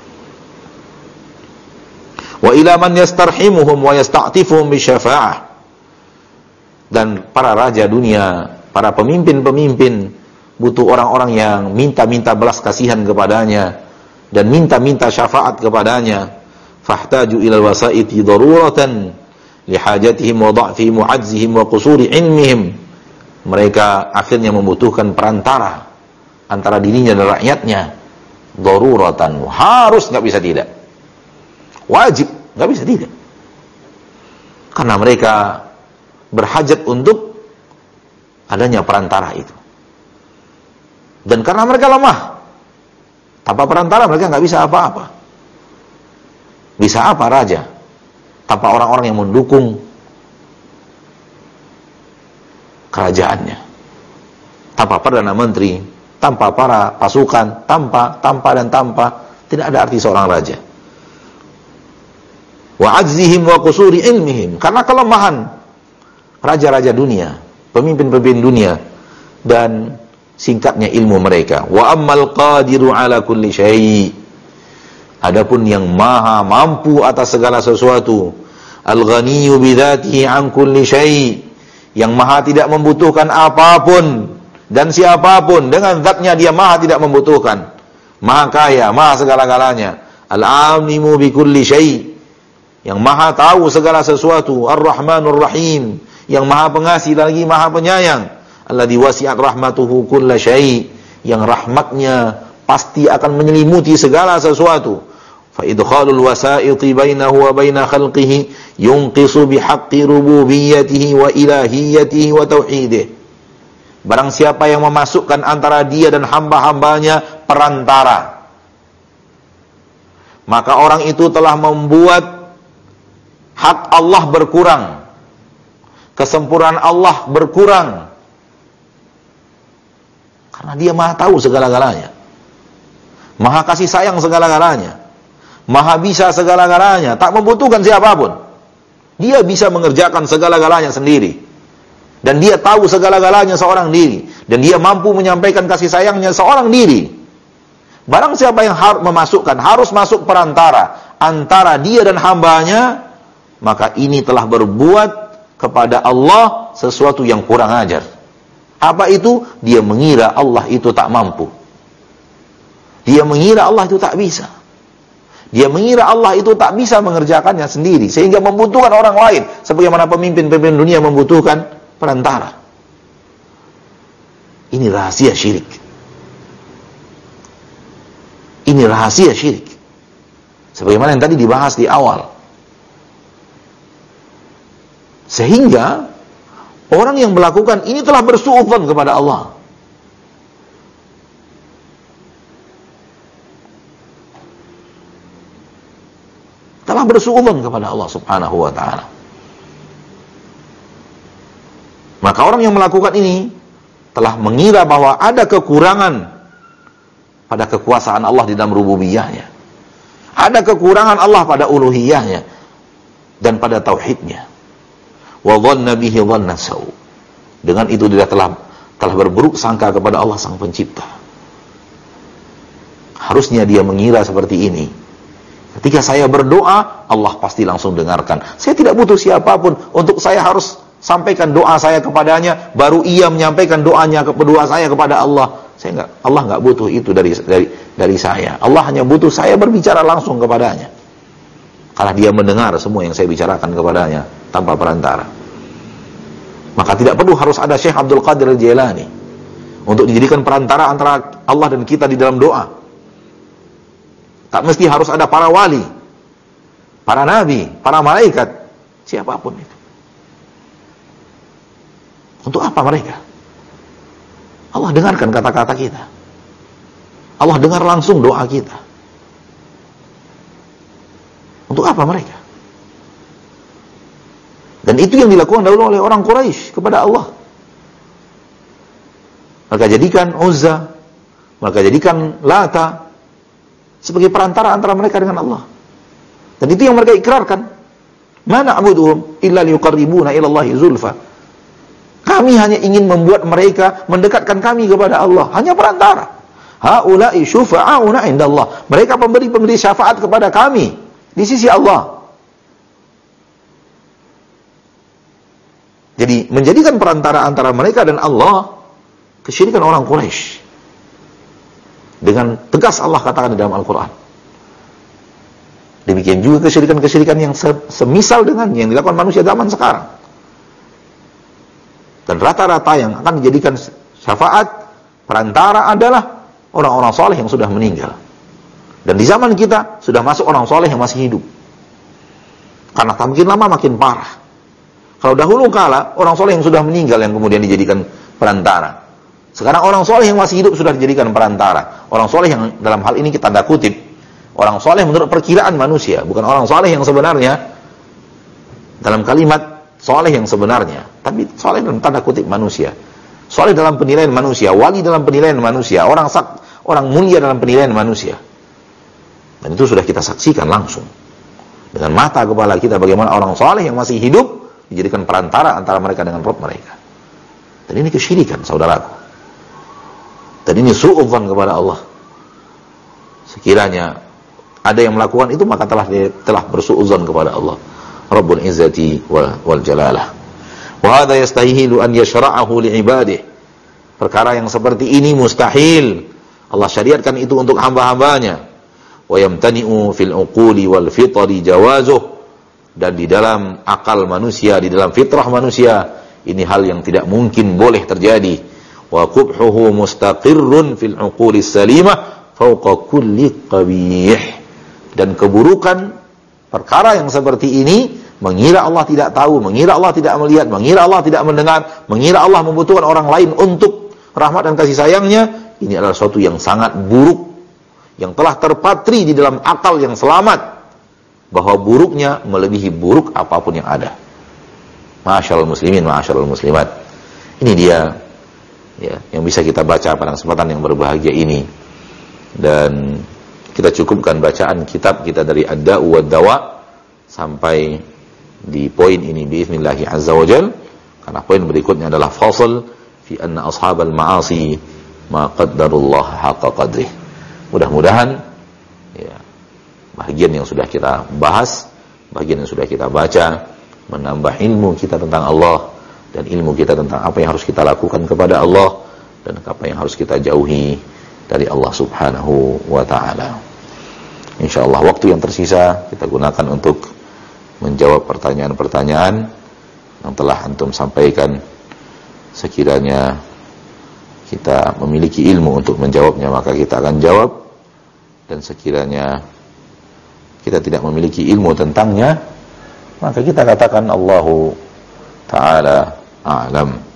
Wa ila man yastarhimuhum wa yasta'tifuhum bisyafa'ah. Dan para raja dunia, para pemimpin-pemimpin butuh orang-orang yang minta-minta belas kasihan kepadanya dan minta-minta syafaat kepadanya. Fahtaju ilal wasaiti daruratan lihajatihim wa dha'fihim wa 'ajzihim wa qusuri ilmihim. Mereka akhirnya membutuhkan perantara antara dirinya dan rakyatnya. Daruratan, harus, enggak bisa tidak. Wajib, enggak bisa tidak. Karena mereka berhajat untuk adanya perantara itu. Dan karena mereka lemah, tanpa perantara mereka nggak bisa apa-apa. Bisa apa raja tanpa orang-orang yang mendukung kerajaannya? Tanpa perdana menteri, tanpa para pasukan, tanpa tidak ada arti seorang raja. Wa 'ajzihim wa qusuri ilmihim, karena kelemahan raja-raja dunia, pemimpin-pemimpin dunia, dan singkatnya ilmu mereka. Wa ammal qadiru ala kulli syai'. Adapun yang maha mampu atas segala sesuatu, al-ghaniyyu bidzatihi an kulli syai', yang maha tidak membutuhkan apapun dan siapapun, dengan zatnya dia maha tidak membutuhkan, maha kaya, maha segala-galanya. Al-'alimu bi kulli syai', yang maha tahu segala sesuatu. Ar-Rahmanur Rahim, yang maha pengasih lagi maha penyayang. Alladzi wasi'at rahmatuhu kulla syai', yang rahmatnya pasti akan menyelimuti segala sesuatu. Fa idkhalul wasaiti bainahu wa baina khalqihi yunqisu bihaqqi rububiyyatihi wa ilahiyyatihi wa tauhidih. Barang siapa yang memasukkan antara dia dan hamba-hambanya perantara, maka orang itu telah membuat hak Allah berkurang, kesempurnaan Allah berkurang. Karena dia maha tahu segala-galanya, maha kasih sayang segala-galanya, maha bisa segala-galanya, tak membutuhkan siapapun. Dia bisa mengerjakan segala-galanya sendiri. Dan dia tahu segala-galanya seorang diri. Dan dia mampu menyampaikan kasih sayangnya seorang diri. Barang siapa yang harus masuk perantara antara dia dan hambanya, maka ini telah berbuat kepada Allah sesuatu yang kurang ajar. Apa itu? Dia mengira Allah itu tak mampu. Dia mengira Allah itu tak bisa. Dia mengira Allah itu tak bisa mengerjakannya sendiri, sehingga membutuhkan orang lain, sebagaimana pemimpin-pemimpin dunia membutuhkan perantara. Ini rahasia syirik. Ini rahasia syirik. Sebagaimana yang tadi dibahas di awal. Sehingga orang yang melakukan ini telah bersuudzon kepada Allah. Telah bersuudzon kepada Allah Subhanahu wa ta'ala. Maka orang yang melakukan ini telah mengira bahwa ada kekurangan pada kekuasaan Allah di dalam rububiyahnya. Ada kekurangan Allah pada uluhiyahnya dan pada tauhidnya. Wa dhanna bihi dhanna saw. Dengan itu dia telah berburuk sangka kepada Allah Sang Pencipta. Harusnya dia mengira seperti ini. Ketika saya berdoa, Allah pasti langsung dengarkan. Saya tidak butuh siapapun untuk saya harus sampaikan doa saya kepadanya, baru ia menyampaikan doa saya kepada Allah. Allah nggak butuh itu dari saya. Allah hanya butuh saya berbicara langsung kepadanya. Karena dia mendengar semua yang saya bicarakan kepadanya tanpa perantara. Maka tidak perlu harus ada Syekh Abdul Qadir Al-Jailani untuk dijadikan perantara antara Allah dan kita di dalam doa. Tak mesti harus ada para wali, para nabi, para malaikat, siapapun itu. Untuk apa mereka? Allah dengarkan kata-kata kita. Allah dengar langsung doa kita. Untuk apa mereka? Dan itu yang dilakukan dahulu oleh orang Quraisy kepada Allah. Mereka jadikan Uzza, mereka jadikan Lata sebagai perantara antara mereka dengan Allah. Dan itu yang mereka ikrarkan. Ma na'buduhum illa liyuqarribuna ila Allahi zulfa. Kami hanya ingin membuat mereka mendekatkan kami kepada Allah. Hanya perantara. Haula'i syufa'auna indallah. Mereka pemberi syafaat kepada kami di sisi Allah. Jadi menjadikan perantara antara mereka dan Allah, kesyirikan orang Quraisy. Dengan tegas Allah katakan di dalam Al-Quran. Demikian juga kesyirikan-kesyirikan yang semisal dengan yang dilakukan manusia zaman sekarang. Dan rata-rata yang akan dijadikan syafaat perantara adalah orang-orang soleh yang sudah meninggal. Dan di zaman kita sudah masuk orang soleh yang masih hidup. Karena makin lama makin parah. Kalau dahulu kala orang soleh yang sudah meninggal yang kemudian dijadikan perantara. Sekarang orang soleh yang masih hidup sudah dijadikan perantara. Orang soleh yang dalam hal ini kita tanda kutip, orang soleh menurut perkiraan manusia, bukan orang soleh yang sebenarnya dalam kalimat soleh yang sebenarnya, tapi soleh dalam tanda kutip manusia. Soleh dalam penilaian manusia, wali dalam penilaian manusia, orang mulia dalam penilaian manusia. Dan itu sudah kita saksikan langsung dengan mata kepala kita bagaimana orang soleh yang masih hidup dijadikan perantara antara mereka dengan Rabb mereka. Dan ini kesyirikan, saudaraku. Dan ini su'udzan kepada Allah. Sekiranya ada yang melakukan itu, maka telah bersu'udzan kepada Allah Rabbul Izzati wal Jalalah. Wa hadha yastahilu an yashra'ahu li'ibadihi. Perkara yang seperti ini mustahil Allah syariatkan itu untuk hamba-hambanya. Wa yamtani'u fil uquli wal fitri jawazuh. Dan di dalam akal manusia, di dalam fitrah manusia, ini hal yang tidak mungkin boleh terjadi. Wa qubhuhu mustaqirrun fil uquli salimah fawqa kulli qabih. Dan keburukan perkara yang seperti ini, mengira Allah tidak tahu, mengira Allah tidak melihat, mengira Allah tidak mendengar, mengira Allah membutuhkan orang lain untuk rahmat dan kasih sayangnya, ini adalah sesuatu yang sangat buruk, yang telah terpatri di dalam akal yang selamat, bahwa buruknya melebihi buruk apapun yang ada. Ma'asyiral muslimin, ma'asyiral muslimat. Ini dia ya, yang bisa kita baca pada kesempatan yang berbahagia ini. Dan kita cukupkan bacaan kitab kita dari Ad-Da'u wad-Dawa sampai di poin ini biiznillahi azza wajal, karena poin berikutnya adalah fasal fi anna ashabal ma'asi ma qaddarullah haqqa qadrih. Mudah-mudahan ya, bagian yang sudah kita bahas, bagian yang sudah kita baca, menambah ilmu kita tentang Allah dan ilmu kita tentang apa yang harus kita lakukan kepada Allah dan apa yang harus kita jauhi dari Allah subhanahu wa ta'ala. InsyaAllah waktu yang tersisa kita gunakan untuk menjawab pertanyaan-pertanyaan yang telah antum sampaikan. Sekiranya kita memiliki ilmu untuk menjawabnya, maka kita akan jawab. Dan sekiranya kita tidak memiliki ilmu tentangnya, maka kita katakan Allahu ta'ala a'lam.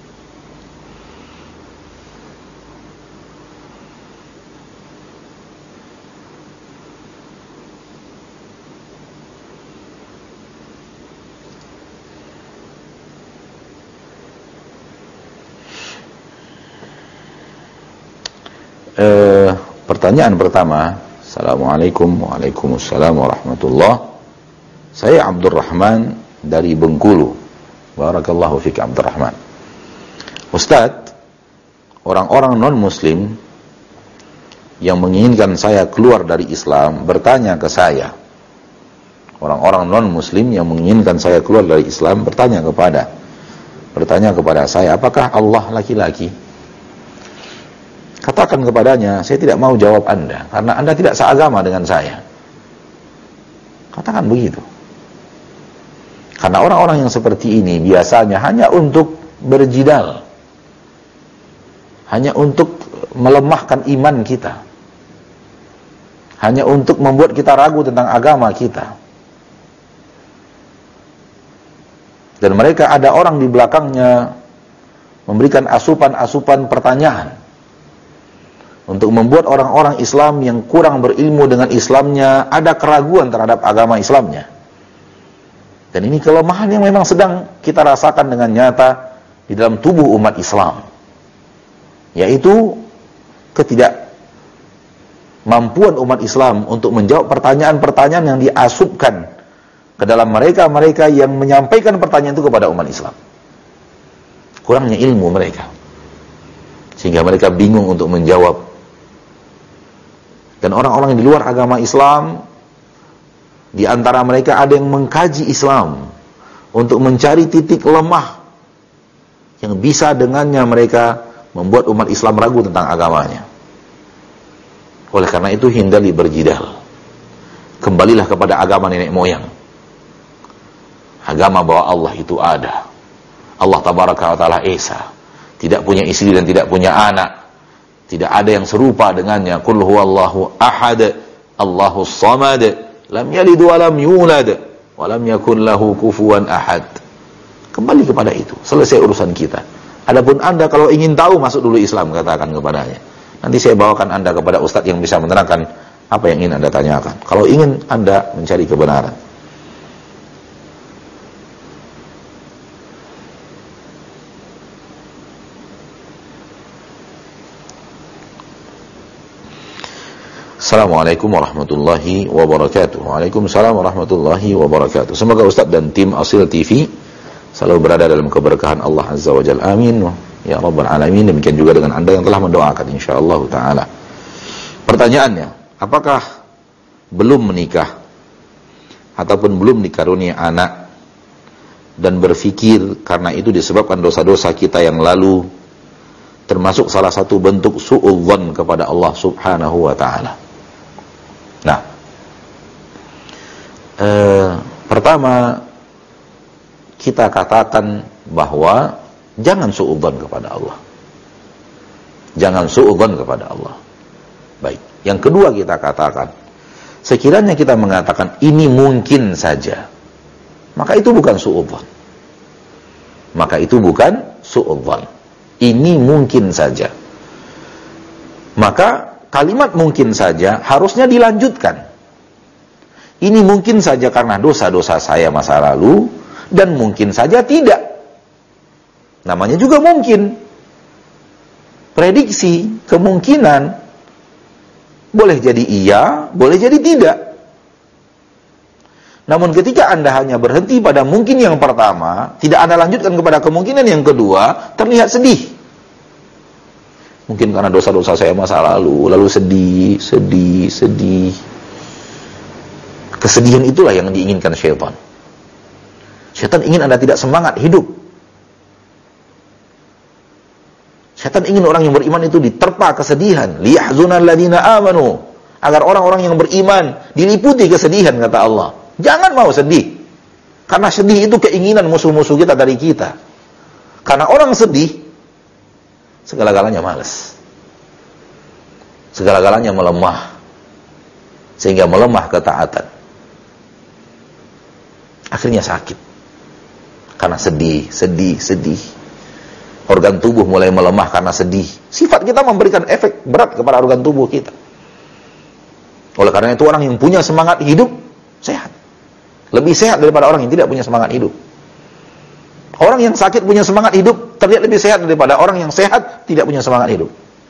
Pertanyaan pertama. Assalamualaikum. Waalaikumsalam warahmatullah. Saya Abdurrahman dari Bengkulu. Barakallahu fik Abdurrahman. Ustadz, orang-orang non-muslim yang menginginkan saya keluar dari Islam bertanya ke saya. Orang-orang non-muslim yang menginginkan saya keluar dari Islam bertanya kepada saya, apakah Allah laki-laki? Katakan kepadanya, saya tidak mau jawab Anda, karena Anda tidak seagama dengan saya. Katakan begitu. Karena orang-orang yang seperti ini biasanya hanya untuk berjidal, hanya untuk melemahkan iman kita, hanya untuk membuat kita ragu tentang agama kita. Dan mereka ada orang di belakangnya memberikan asupan-asupan pertanyaan untuk membuat orang-orang Islam yang kurang berilmu dengan Islamnya ada keraguan terhadap agama Islamnya. Dan ini kelemahan yang memang sedang kita rasakan dengan nyata di dalam tubuh umat Islam, yaitu ketidakmampuan umat Islam untuk menjawab pertanyaan-pertanyaan yang diasupkan ke dalam mereka yang menyampaikan pertanyaan itu kepada umat Islam. Kurangnya ilmu mereka, sehingga mereka bingung untuk menjawab. Dan orang-orang di luar agama Islam, di antara mereka ada yang mengkaji Islam untuk mencari titik lemah yang bisa dengannya mereka membuat umat Islam ragu tentang agamanya. Oleh karena itu, hindari berjidal. Kembalilah kepada agama nenek moyang. Agama bahwa Allah itu ada. Allah tabaraka wa ta'ala esa, tidak punya istri dan tidak punya anak. Tidak ada yang serupa dengannya. Qul huwallahu ahad, Allahus samad, lam yalid wa lam yulad, wa lam yakun lahu kufuwan ahad. Kembali kepada itu, selesai urusan kita. Adapun Anda kalau ingin tahu, masuk dulu Islam, katakan kepadanya. Nanti saya bawakan Anda kepada ustadz yang bisa menerangkan apa yang ingin Anda tanyakan. Kalau ingin Anda mencari kebenaran. Assalamualaikum warahmatullahi wabarakatuh. Waalaikumsalam warahmatullahi wabarakatuh. Semoga Ustadz dan tim Asil TV selalu berada dalam keberkahan Allah Azza wa Jalla. Amin ya rabbal alamin. Demikian juga dengan Anda yang telah mendoakan, insyaallah taala. Pertanyaannya, apakah belum menikah ataupun belum dikaruniai anak dan berpikir karena itu disebabkan dosa-dosa kita yang lalu, termasuk salah satu bentuk su'udzon kepada Allah Subhanahu wa taala? Nah, pertama kita katakan bahwa jangan su'udzon kepada Allah. Jangan su'udzon kepada Allah. Baik. Yang kedua kita katakan, sekiranya kita mengatakan ini mungkin saja, maka itu bukan su'udzon. Maka itu bukan su'udzon. Ini mungkin saja. Maka kalimat mungkin saja harusnya dilanjutkan. Ini mungkin saja karena dosa-dosa saya masa lalu, dan mungkin saja tidak. Namanya juga mungkin. Prediksi, kemungkinan. Boleh jadi iya, boleh jadi tidak. Namun ketika Anda hanya berhenti pada mungkin yang pertama, tidak Anda lanjutkan kepada kemungkinan yang kedua, terlihat sedih. Mungkin karena dosa-dosa saya masa lalu sedih. Kesedihan itulah yang diinginkan syaitan. Syaitan ingin Anda tidak semangat hidup. Syaitan ingin orang yang beriman itu diterpa kesedihan. Liyahzunal ladzina amanu. Agar orang-orang yang beriman diliputi kesedihan, kata Allah. Jangan mau sedih. Karena sedih itu keinginan musuh-musuh kita dari kita. Karena orang sedih, segala-galanya malas. Segala-galanya melemah. Sehingga melemah ketaatan. Akhirnya sakit. Karena sedih. Organ tubuh mulai melemah karena sedih. Sifat kita memberikan efek berat kepada organ tubuh kita. Oleh karena itu orang yang punya semangat hidup sehat. Lebih sehat daripada orang yang tidak punya semangat hidup. Orang yang sakit punya semangat hidup terlihat lebih sehat daripada orang yang sehat tidak punya semangat hidup.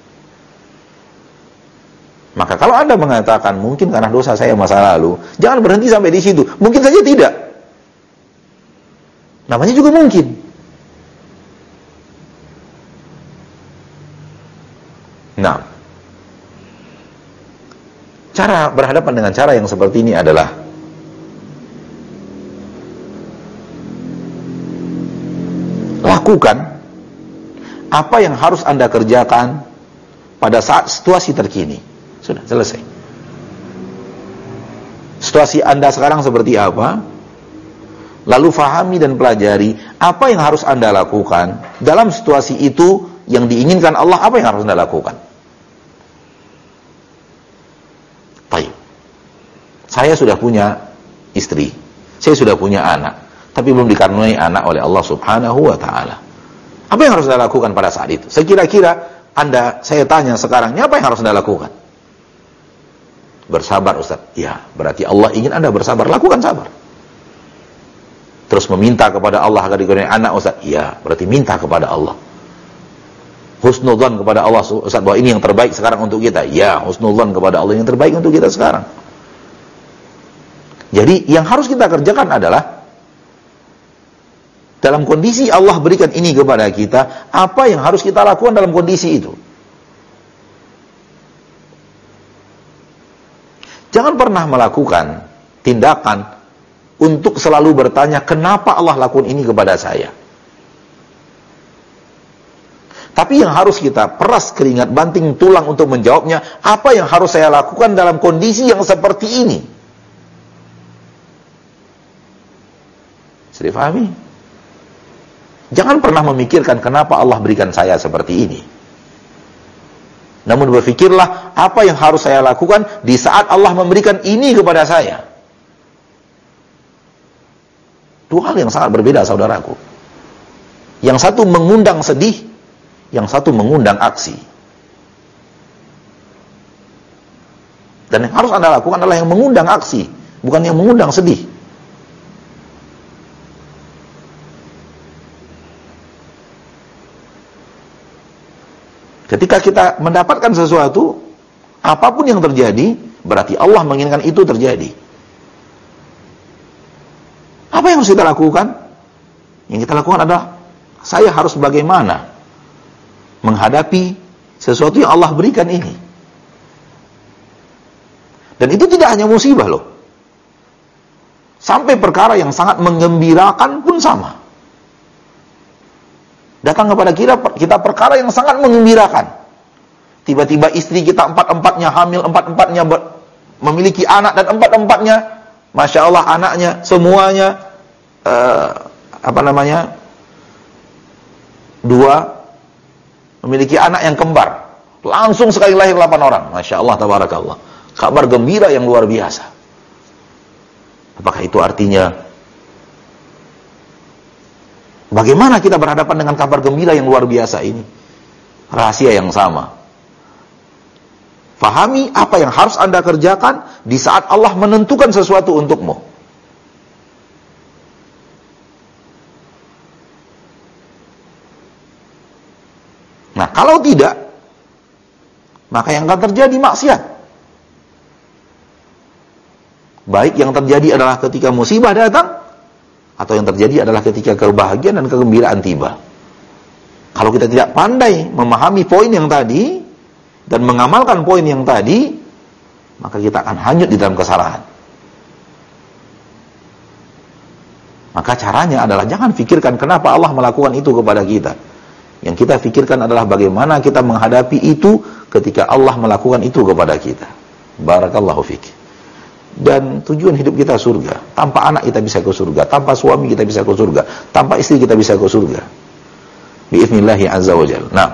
Maka kalau Anda mengatakan mungkin karena dosa saya masa lalu, jangan berhenti sampai di situ. Mungkin saja tidak. Namanya juga mungkin. Nah, cara berhadapan dengan cara yang seperti ini adalah lakukan apa yang harus Anda kerjakan pada saat situasi terkini. Sudah, selesai. Situasi Anda sekarang seperti apa? Lalu fahami dan pelajari apa yang harus Anda lakukan dalam situasi itu yang diinginkan Allah, apa yang harus Anda lakukan. Baik. Saya sudah punya istri, saya sudah punya anak, tapi belum dikaruniai anak oleh Allah Subhanahu wa ta'ala. Apa yang harus Anda lakukan pada saat itu? Sekira-kira saya tanya sekarang, apa yang harus Anda lakukan? Bersabar, Ustaz. Ya, berarti Allah ingin Anda bersabar. Lakukan sabar. Terus meminta kepada Allah agar dikaruniai anak, Ustaz. Ya, berarti minta kepada Allah. Husnudzan kepada Allah, Ustaz, bahwa ini yang terbaik sekarang untuk kita. Ya, husnudzan kepada Allah yang terbaik untuk kita sekarang. Jadi, yang harus kita kerjakan adalah dalam kondisi Allah berikan ini kepada kita, apa yang harus kita lakukan dalam kondisi itu? Jangan pernah melakukan tindakan untuk selalu bertanya, kenapa Allah lakukan ini kepada saya? Tapi yang harus kita peras keringat, banting tulang untuk menjawabnya, apa yang harus saya lakukan dalam kondisi yang seperti ini? Sudah difahami? Jangan pernah memikirkan kenapa Allah berikan saya seperti ini. Namun berfikirlah apa yang harus saya lakukan di saat Allah memberikan ini kepada saya. Dua hal yang sangat berbeda, saudaraku. Yang satu mengundang sedih, yang satu mengundang aksi. Dan yang harus Anda lakukan adalah yang mengundang aksi, bukan yang mengundang sedih. Ketika kita mendapatkan sesuatu, apapun yang terjadi, berarti Allah menginginkan itu terjadi. Apa yang harus kita lakukan? Yang kita lakukan adalah, saya harus bagaimana menghadapi sesuatu yang Allah berikan ini. Dan itu tidak hanya musibah loh. Sampai perkara yang sangat menggembirakan pun sama. Datang kepada kita perkara yang sangat menggembirakan. Tiba-tiba istri kita empat-empatnya hamil, empat-empatnya memiliki anak, dan empat-empatnya, Masya Allah, anaknya semuanya dua memiliki anak yang kembar. Langsung sekali lahir 8 orang. Masya Allah, tabarakallah. Kabar gembira yang luar biasa. Apakah itu artinya bagaimana kita berhadapan dengan kabar gembira yang luar biasa ini? Rahasia yang sama. Fahami apa yang harus Anda kerjakan di saat Allah menentukan sesuatu untukmu. Nah, kalau tidak, maka yang akan terjadi maksiat. Baik yang terjadi adalah ketika musibah datang, atau yang terjadi adalah ketika kebahagiaan dan kegembiraan tiba. Kalau kita tidak pandai memahami poin yang tadi, dan mengamalkan poin yang tadi, maka kita akan hanyut di dalam kesalahan. Maka caranya adalah jangan pikirkan kenapa Allah melakukan itu kepada kita. Yang kita pikirkan adalah bagaimana kita menghadapi itu ketika Allah melakukan itu kepada kita. Barakallahu fiik. Dan tujuan hidup kita surga. Tanpa anak kita bisa ke surga, tanpa suami kita bisa ke surga, tanpa istri kita bisa ke surga. Bi'idznillah azza wa jalla. Nah,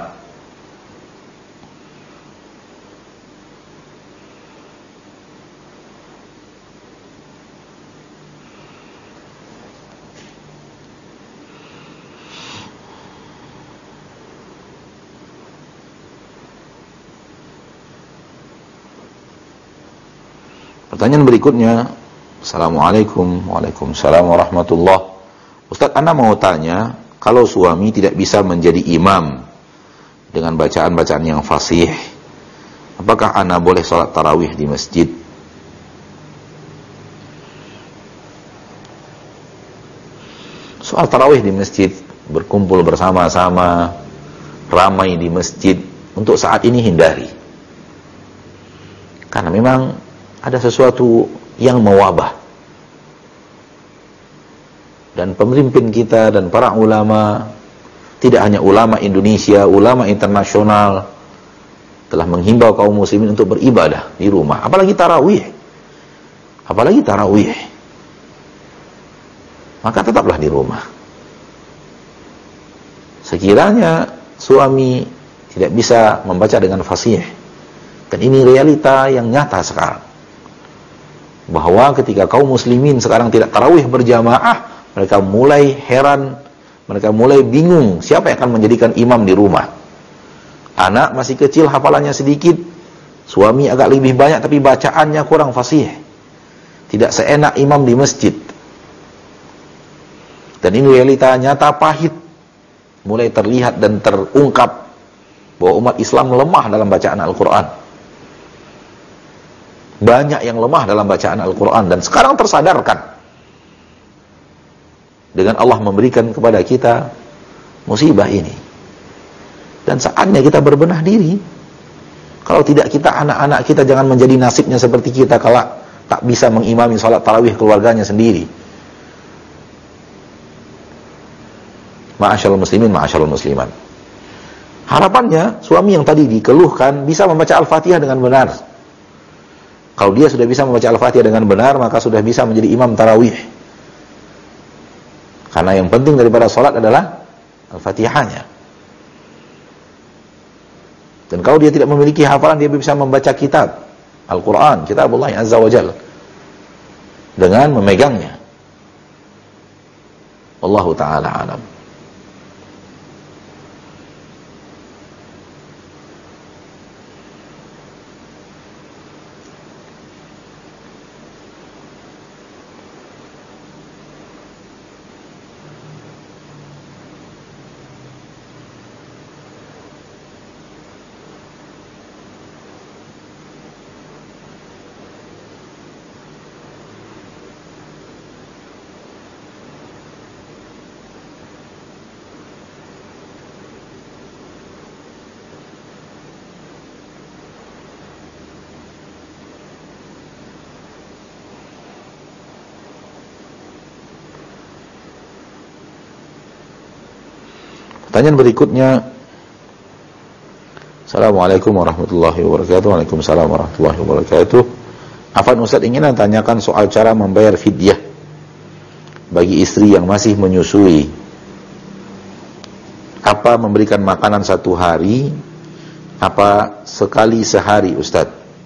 pertanyaan berikutnya. Assalamualaikum. Waalaikumsalam warahmatullah. Ustaz, Anda mau tanya, kalau suami tidak bisa menjadi imam dengan bacaan-bacaan yang fasih, apakah Anda boleh sholat tarawih di masjid? Soal tarawih di masjid, berkumpul bersama-sama, ramai di masjid, untuk saat ini hindari. Karena memang ada sesuatu yang mewabah. Dan pemimpin kita dan para ulama, tidak hanya ulama Indonesia, ulama internasional, telah menghimbau kaum muslimin untuk beribadah di rumah. Apalagi tarawih. Maka tetaplah di rumah. Sekiranya suami tidak bisa membaca dengan fasih, dan ini realita yang nyata sekarang, bahwa ketika kaum muslimin sekarang tidak tarawih berjamaah, mereka mulai heran, mereka mulai bingung siapa yang akan menjadikan imam di rumah. Anak masih kecil, hafalannya sedikit, suami agak lebih banyak tapi bacaannya kurang fasih, tidak seenak imam di masjid. Dan ini realita nyata pahit, mulai terlihat dan terungkap bahwa umat Islam lemah dalam bacaan Al-Quran. Banyak yang lemah dalam bacaan Al-Quran, dan sekarang tersadarkan dengan Allah memberikan kepada kita musibah ini. Dan saatnya kita berbenah diri. Kalau tidak, kita, anak-anak kita jangan menjadi nasibnya seperti kita kalau tak bisa mengimami salat tarawih keluarganya sendiri. Ma'asyarul muslimin, ma'asyarul musliman. Harapannya suami yang tadi dikeluhkan bisa membaca Al-Fatihah dengan benar. Kalau dia sudah bisa membaca Al-Fatihah dengan benar, maka sudah bisa menjadi imam tarawih. Karena yang penting daripada sholat adalah Al-Fatihahnya. Dan kalau dia tidak memiliki hafalan, dia bisa membaca kitab Al-Quran, kitabullah azza wa jalla, dengan memegangnya. Wallahu ta'ala alam. Pertanyaan berikutnya. Assalamualaikum warahmatullahi wabarakatuh. Waalaikumsalam warahmatullahi wabarakatuh. Afwan Ustaz, ingin tanyakan soal cara membayar fidyah bagi istri yang masih menyusui. Apa memberikan makanan 1 hari Apa sekali sehari, Ustaz?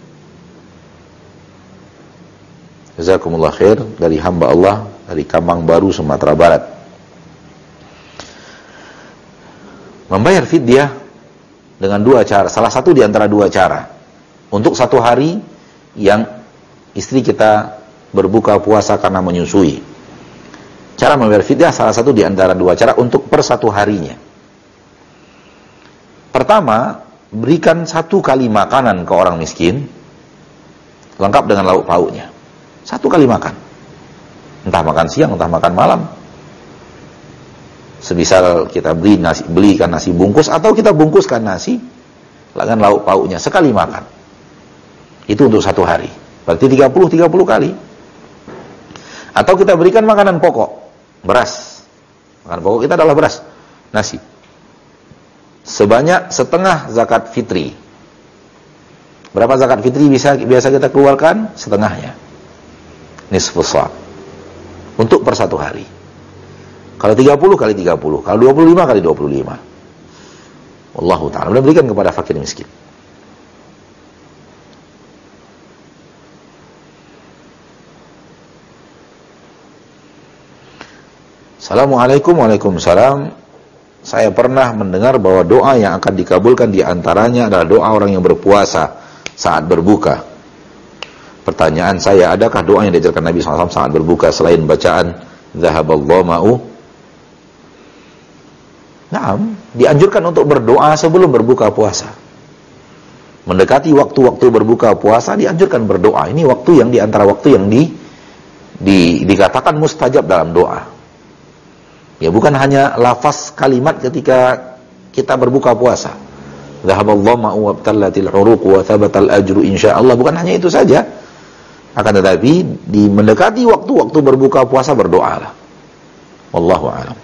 Jazakumullah khair, dari hamba Allah dari Kambang Baru, Sumatera Barat. Membayar fidyah dengan dua cara, salah satu di antara dua cara. Untuk satu hari yang istri kita berbuka puasa karena menyusui. Cara membayar fidyah salah satu di antara dua cara untuk per satu harinya. Pertama, berikan satu kali makanan ke orang miskin, lengkap dengan lauk pauknya. Satu kali makan. Entah makan siang, entah makan malam. Sebisal kita belikan nasi bungkus, atau kita bungkuskan nasi dengan lauk pauknya, sekali makan. Itu untuk satu hari. Berarti 30 kali. Atau kita berikan makanan pokok, beras. Makanan pokok kita adalah beras, nasi. Sebanyak setengah zakat fitri. Berapa zakat fitri biasa kita keluarkan? Setengahnya. Nisfu sa'. Untuk per satu hari. Kalau 30 kali 30, kalau 25 kali 25. Wallahu ta'ala. Mudah berikan kepada fakir miskin. Assalamualaikum. Waalaikumsalam. Saya pernah mendengar bahwa doa yang akan dikabulkan di antaranya adalah doa orang yang berpuasa saat berbuka. Pertanyaan saya, adakah doa yang diajarkan Nabi SAW saat berbuka selain bacaan Zahaballahu ma'u? Naam, dianjurkan untuk berdoa sebelum berbuka puasa. Mendekati waktu-waktu berbuka puasa dianjurkan berdoa. Ini waktu yang di antara waktu yang dikatakan mustajab dalam doa. Ya, bukan hanya lafaz kalimat ketika kita berbuka puasa. Zahaballahu ma'u wabtallatil uruq wa thabatal ajru insyaallah. Bukan hanya itu saja. Akan tetapi di mendekati waktu-waktu berbuka puasa berdoalah. Wallahu a'lam.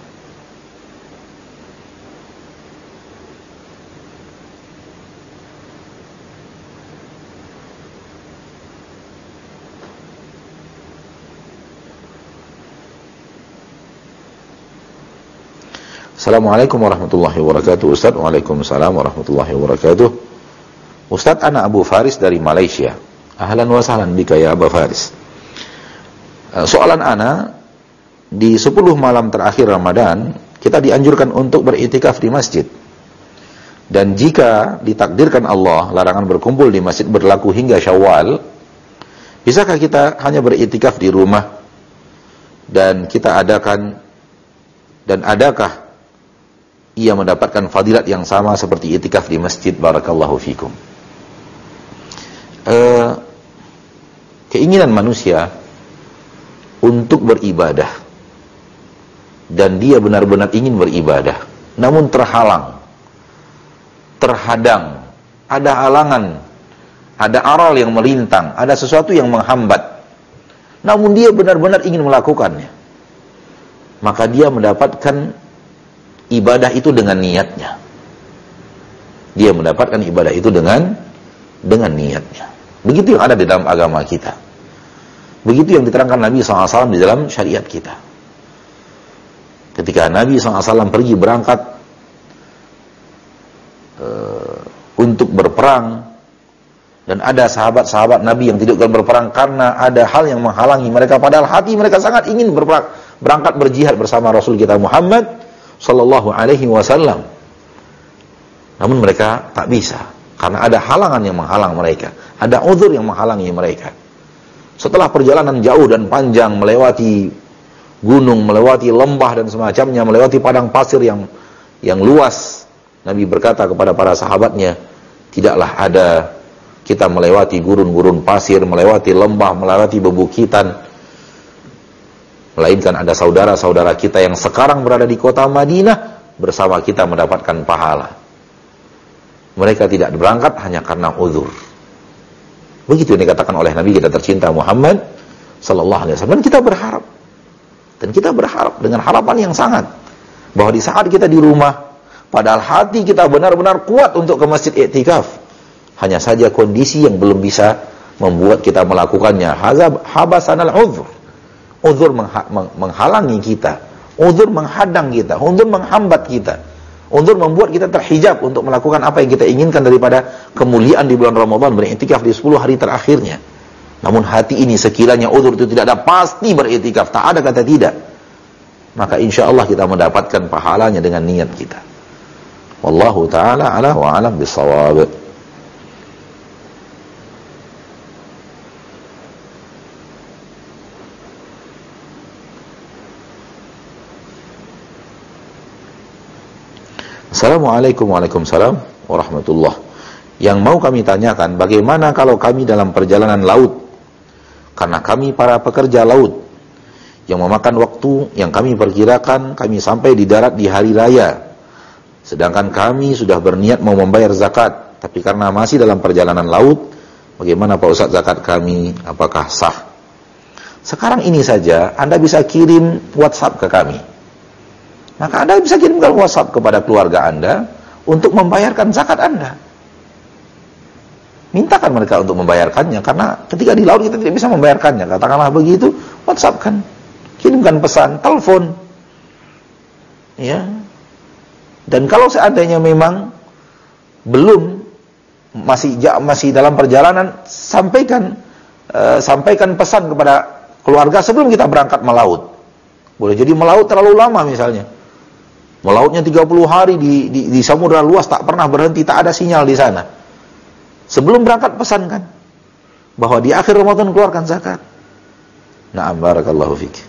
Assalamualaikum warahmatullahi wabarakatuh. Ustaz. Waalaikumsalam warahmatullahi wabarakatuh. Ustaz, ana Abu Faris dari Malaysia. Ahlan wa sahlan bika ya Abu Faris. Soalan ana, di 10 malam terakhir Ramadan kita dianjurkan untuk beriktikaf di masjid. Dan jika ditakdirkan Allah larangan berkumpul di masjid berlaku hingga Syawal, bisakah kita hanya beriktikaf di rumah dan kita adakan, dan adakah ia mendapatkan fadilat yang sama seperti iktikaf di masjid? Barakallahu fikum. Keinginan manusia untuk beribadah, dan dia benar-benar ingin beribadah, namun terhalang, terhadang, ada halangan, ada aral yang melintang, ada sesuatu yang menghambat, namun dia benar-benar ingin melakukannya, maka dia mendapatkan ibadah itu dengan niatnya. Dia mendapatkan ibadah itu dengan niatnya. Begitu yang ada di dalam agama kita. Begitu yang diterangkan Nabi SAW di dalam syariat kita. Ketika Nabi SAW pergi berangkat untuk berperang, dan ada sahabat-sahabat Nabi yang tidak berperang karena ada hal yang menghalangi mereka, padahal hati mereka sangat ingin berangkat berjihad bersama Rasul kita Muhammad sallallahu alaihi wasallam. Namun mereka tak bisa karena ada halangan yang menghalang mereka, ada uzur yang menghalangi mereka. Setelah perjalanan jauh dan panjang, melewati gunung, melewati lembah dan semacamnya, melewati padang pasir yang luas, Nabi berkata kepada para sahabatnya, tidaklah ada kita melewati gurun-gurun pasir, melewati lembah, melewati bebukitan, melainkan ada saudara-saudara kita yang sekarang berada di kota Madinah bersama kita mendapatkan pahala. Mereka tidak berangkat hanya karena uzur. Begitu yang dikatakan oleh Nabi kita tercinta Muhammad sallallahu alaihi wasallam. Dan kita berharap dengan harapan yang sangat bahwa di saat kita di rumah, padahal hati kita benar-benar kuat untuk ke masjid iktikaf, hanya saja kondisi yang belum bisa membuat kita melakukannya. Habasanal uzur. Uzur menghalangi kita, uzur menghadang kita, uzur menghambat kita untuk membuat kita terhijab untuk melakukan apa yang kita inginkan daripada kemuliaan di bulan Ramadan, beriktikaf di 10 hari terakhirnya. Namun hati ini sekiranya udzur itu tidak ada, pasti beriktikaf, tak ada kata tidak. Maka insya Allah kita mendapatkan pahalanya dengan niat kita. Wallahu ta'ala ala wa alam bisawab. Assalamualaikum waalaikumsalam warahmatullah. Yang mau kami tanyakan, bagaimana kalau kami dalam perjalanan laut? Karena kami para pekerja laut yang memakan waktu yang kami perkirakan kami sampai di darat di hari raya. Sedangkan kami sudah berniat mau membayar zakat, tapi karena masih dalam perjalanan laut, bagaimana Pak Ustaz zakat kami? Apakah sah? Sekarang ini saja Anda bisa kirim WhatsApp ke kami. Maka Anda bisa kirimkan WhatsApp kepada keluarga Anda untuk membayarkan zakat Anda. Mintakan mereka untuk membayarkannya, karena ketika di laut kita tidak bisa membayarkannya. Katakanlah begitu, WhatsApp kan, kirimkan pesan, telepon, ya. Dan kalau seandainya memang belum masih dalam perjalanan, sampaikan pesan kepada keluarga sebelum kita berangkat melaut. Boleh jadi melaut terlalu lama misalnya. Melautnya 30 hari di samudra luas, tak pernah berhenti, tak ada sinyal di sana. Sebelum berangkat pesankan bahwa di akhir Ramadan keluarkan zakat. Na'am, barakallahu fik.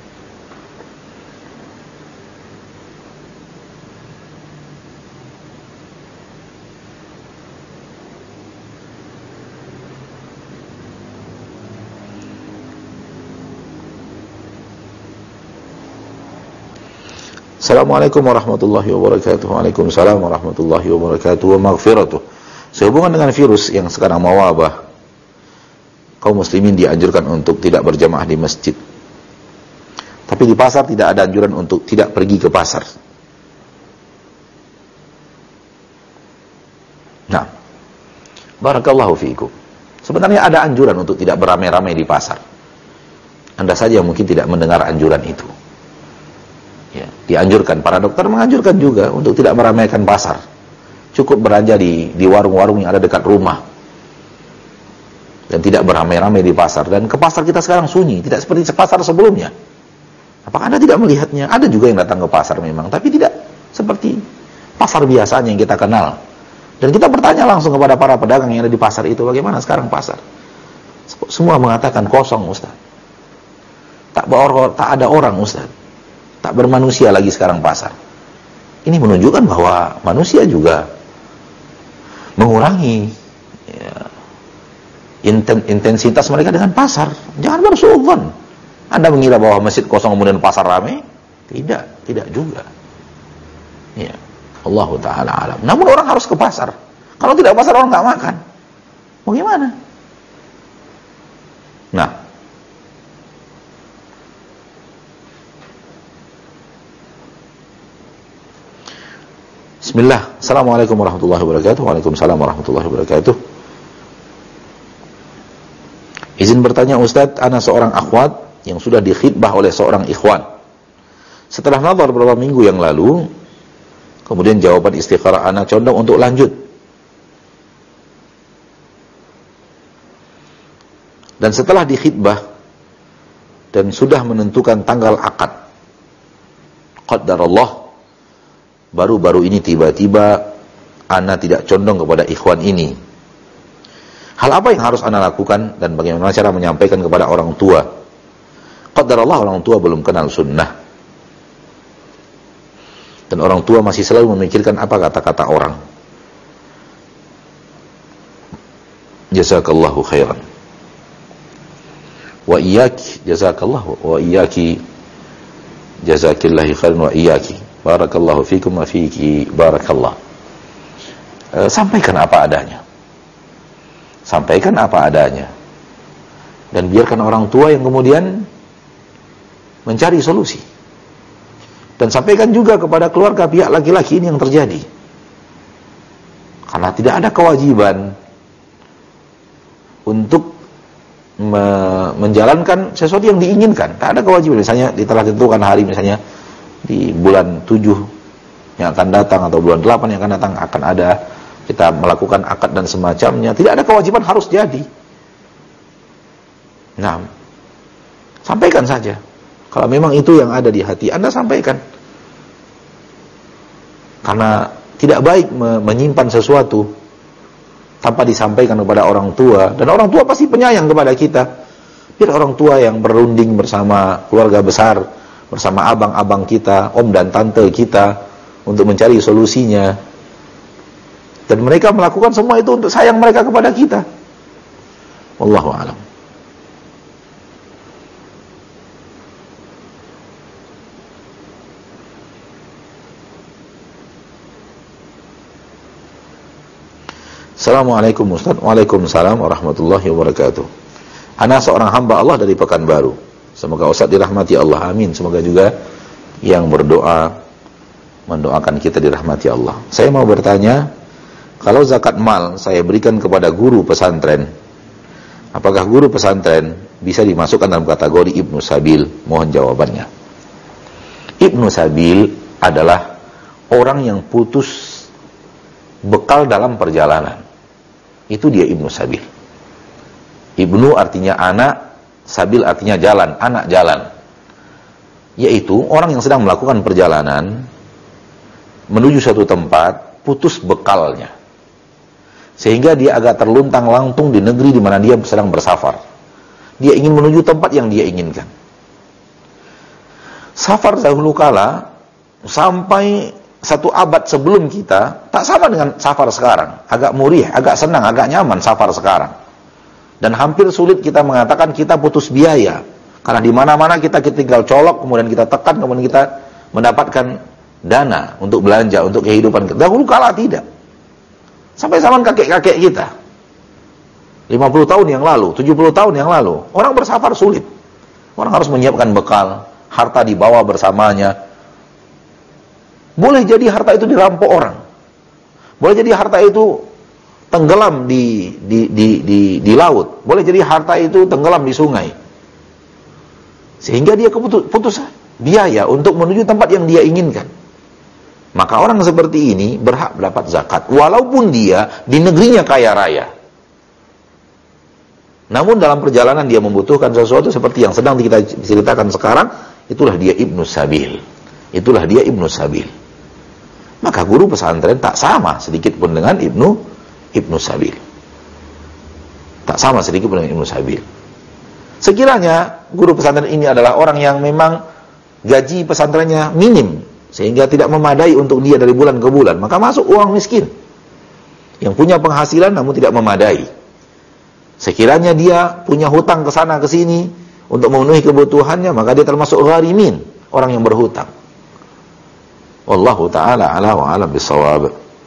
Assalamualaikum warahmatullahi wabarakatuh. Waalaikumsalam warahmatullahi wabarakatuh wa maghfiratuh. Sehubungan dengan virus yang sekarang mewabah, kaum muslimin dianjurkan untuk tidak berjamaah di masjid. Tapi di pasar tidak ada anjuran untuk tidak pergi ke pasar. Nah, barakallahu fiikum. Sebenarnya ada anjuran untuk tidak beramai-ramai di pasar. Anda saja mungkin tidak mendengar anjuran itu. Ya, dianjurkan, para dokter menganjurkan juga untuk tidak meramaikan pasar. Cukup belanja di warung-warung yang ada dekat rumah. Dan tidak beramai-ramai di pasar. Dan ke pasar kita sekarang sunyi, tidak seperti pasar sebelumnya. Apakah Anda tidak melihatnya? Ada juga yang datang ke pasar memang, tapi tidak seperti pasar biasanya yang kita kenal. Dan kita bertanya langsung kepada para pedagang yang ada di pasar itu, bagaimana sekarang pasar? Semua mengatakan kosong, Ustaz. Tak ada orang, Ustaz. Tak bermanusia lagi sekarang pasar. Ini menunjukkan bahwa manusia juga mengurangi intensitas mereka dengan pasar. Jangan bersuudzon. Anda mengira bahwa masjid kosong kemudian pasar ramai? Tidak juga. Ya, Allahu ta'ala alam. Namun orang harus ke pasar. Kalau tidak pasar orang nggak makan. Bagaimana? Nah, Bismillah. Assalamualaikum warahmatullahi wabarakatuh. Waalaikumsalam warahmatullahi wabarakatuh. Izin bertanya Ustadz, ana seorang akhwat yang sudah dikhitbah oleh seorang ikhwan. Setelah nazar beberapa minggu yang lalu, kemudian jawaban istikharah ana condong untuk lanjut. Dan setelah dikhitbah dan sudah menentukan tanggal akad, qadarallah, baru-baru ini tiba-tiba ana tidak condong kepada ikhwan ini. Hal apa yang harus ana lakukan dan bagaimana cara menyampaikan kepada orang tua? Qadarallah, orang tua belum kenal sunnah. Dan orang tua masih selalu memikirkan apa kata-kata orang. Jazakallahu khairan. Wa iyyaki, jazakallahu wa iyyaki, jazakillahi khairan wa iyyaki. Barakallahu fikum wa fiki barakallah. Sampaikan apa adanya. Sampaikan apa adanya. Dan biarkan orang tua yang kemudian mencari solusi. Dan sampaikan juga kepada keluarga pihak laki-laki ini yang terjadi. Karena tidak ada kewajiban untuk menjalankan sesuatu yang diinginkan. Tak ada kewajiban. Misalnya telah ditentukan hari, misalnya di bulan 7 yang akan datang atau bulan 8 yang akan datang akan ada kita melakukan akad dan semacamnya. Tidak ada kewajiban harus jadi. Nah, sampaikan saja. Kalau memang itu yang ada di hati Anda, sampaikan. Karena tidak baik menyimpan sesuatu tanpa disampaikan kepada orang tua. Dan orang tua pasti penyayang kepada kita. Biar orang tua yang berunding bersama keluarga besar, bersama abang-abang kita, om dan tante kita, untuk mencari solusinya. Dan mereka melakukan semua itu untuk sayang mereka kepada kita. Wallahu a'lam. Assalamualaikum Ustaz. Waalaikumsalam warahmatullahi wabarakatuh. Ana seorang hamba Allah dari Pekanbaru. Semoga Ustaz dirahmati Allah. Amin. Semoga juga yang berdoa mendoakan kita dirahmati Allah. Saya mau bertanya, kalau zakat mal saya berikan kepada guru pesantren, apakah guru pesantren bisa dimasukkan dalam kategori Ibnu Sabil? Mohon jawabannya. Ibnu Sabil adalah orang yang putus bekal dalam perjalanan. Itu dia Ibnu Sabil. Ibnu artinya anak, Sabil artinya jalan, anak jalan. Yaitu orang yang sedang melakukan perjalanan menuju suatu tempat, putus bekalnya. Sehingga dia agak terluntang-lantung di negeri di mana dia sedang bersafar. Dia ingin menuju tempat yang dia inginkan. Safar dahulu kala sampai 1 abad sebelum kita tak sama dengan safar sekarang. Agak murih, agak senang, agak nyaman safar sekarang. Dan hampir sulit kita mengatakan kita putus biaya. Karena di mana-mana kita tinggal colok, kemudian kita tekan, kemudian kita mendapatkan dana untuk belanja, untuk kehidupan kita. Dahulu kala tidak. Sampai zaman kakek-kakek kita. 50 tahun yang lalu, 70 tahun yang lalu, orang bersafar sulit. Orang harus menyiapkan bekal, harta dibawa bersamanya. Boleh jadi harta itu dirampok orang. Boleh jadi harta itu tenggelam di laut. Boleh jadi harta itu tenggelam di sungai. Sehingga dia putus biaya untuk menuju tempat yang dia inginkan. Maka orang seperti ini berhak dapat zakat. Walaupun dia di negerinya kaya raya. Namun dalam perjalanan dia membutuhkan sesuatu seperti yang sedang kita ceritakan sekarang. Itulah dia Ibnu Sabil. Itulah dia Ibnu Sabil. Maka guru pesantren tak sama sedikit pun dengan Ibnu Sabil. Tak sama sedikit pun dengan Ibnu Sabil. Sekiranya guru pesantren ini adalah orang yang memang gaji pesantrennya minim, sehingga tidak memadai untuk dia dari bulan ke bulan, maka masuk uang miskin yang punya penghasilan namun tidak memadai. Sekiranya dia punya hutang ke sana ke sini untuk memenuhi kebutuhannya, maka dia termasuk gharimin, orang yang berhutang. Wallahu ta'ala ala wa alam bisawab.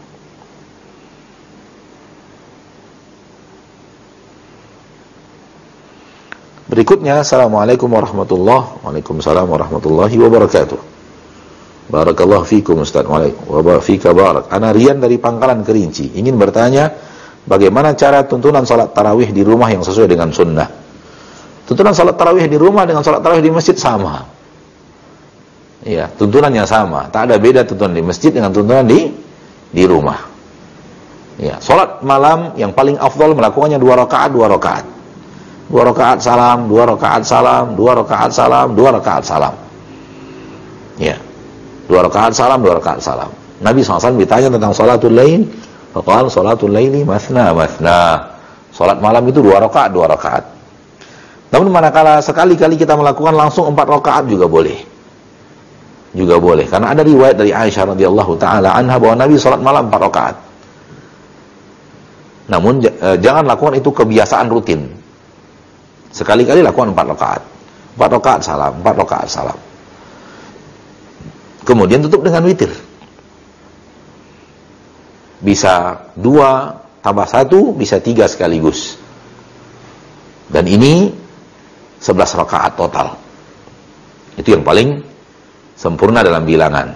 Berikutnya, Assalamualaikum warahmatullahi Waalaikumsalam warahmatullahi wabarakatuh. Barakallahu fikum Ustaz. Wa fika barak. Ana Rian dari Pangkalan Kerinci. Ingin bertanya, bagaimana cara tuntunan salat tarawih di rumah yang sesuai dengan sunnah? Tuntunan salat tarawih di rumah dengan salat tarawih di masjid sama. Ya, tuntunannya sama. Tak ada beda tuntunan di masjid dengan tuntunan di rumah. Ya, salat malam yang paling afdal melakukannya 2 rakaat, 2 rakaat. 2 rakaat salam, 2 rakaat salam, 2 rakaat salam, 2 rakaat salam. Ya. 2 rakaat salam, 2 rakaat salam. Nabi SAW ditanya tentang salatul lail, faqala salatul laili mathna mathna. Salat malam itu 2 rakaat, 2 rakaat. Namun manakala sekali-kali kita melakukan langsung 4 rakaat juga boleh. Juga boleh, karena ada riwayat dari Aisyah radhiyallahu taala anha bahwa Nabi salat malam 4 rakaat. Namun jangan lakukan itu kebiasaan rutin. Sekali-kali lakukan 4 rakaat. 4 rakaat salam, 4 rakaat salam. Kemudian tutup dengan witir. Bisa 2 tambah 1, bisa 3 sekaligus. Dan ini 11 rakaat total. Itu yang paling sempurna dalam bilangan.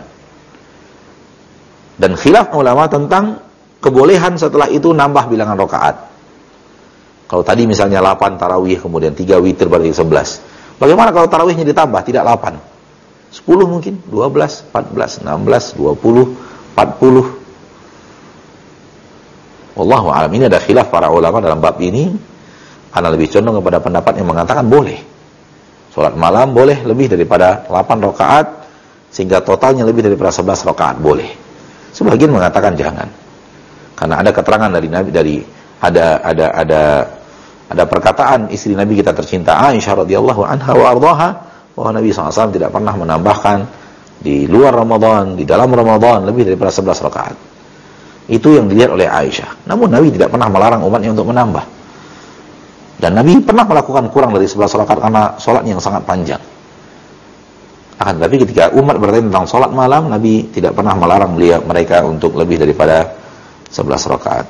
Dan khilaf ulama tentang kebolehan setelah itu nambah bilangan rakaat. Kalau tadi misalnya 8 tarawih, kemudian 3 witir berarti 11. Bagaimana kalau tarawihnya ditambah, tidak 8? 10 mungkin, 12, 14, 16, 20, 40. Wallahu a'lam. Ini ada khilaf para ulama dalam bab ini. Ana lebih condong kepada pendapat yang mengatakan boleh. Salat malam boleh lebih daripada 8 rakaat sehingga totalnya lebih daripada 11 rakaat boleh. Sebagian mengatakan jangan. Karena ada keterangan dari Nabi, ada perkataan istri Nabi kita tercinta Aisyah radhiyallahu anha wa ardhaha, bahwa Nabi SAW tidak pernah menambahkan di luar Ramadan, di dalam Ramadan lebih daripada 11 rakaat. Itu yang dilihat oleh Aisyah. Namun Nabi tidak pernah melarang umatnya untuk menambah. Dan Nabi pernah melakukan kurang dari 11 rakaat karena sholat yang sangat panjang. Akan tetapi ketika umat bertanya tentang sholat malam, Nabi tidak pernah melarang mereka untuk lebih daripada 11 rakaat.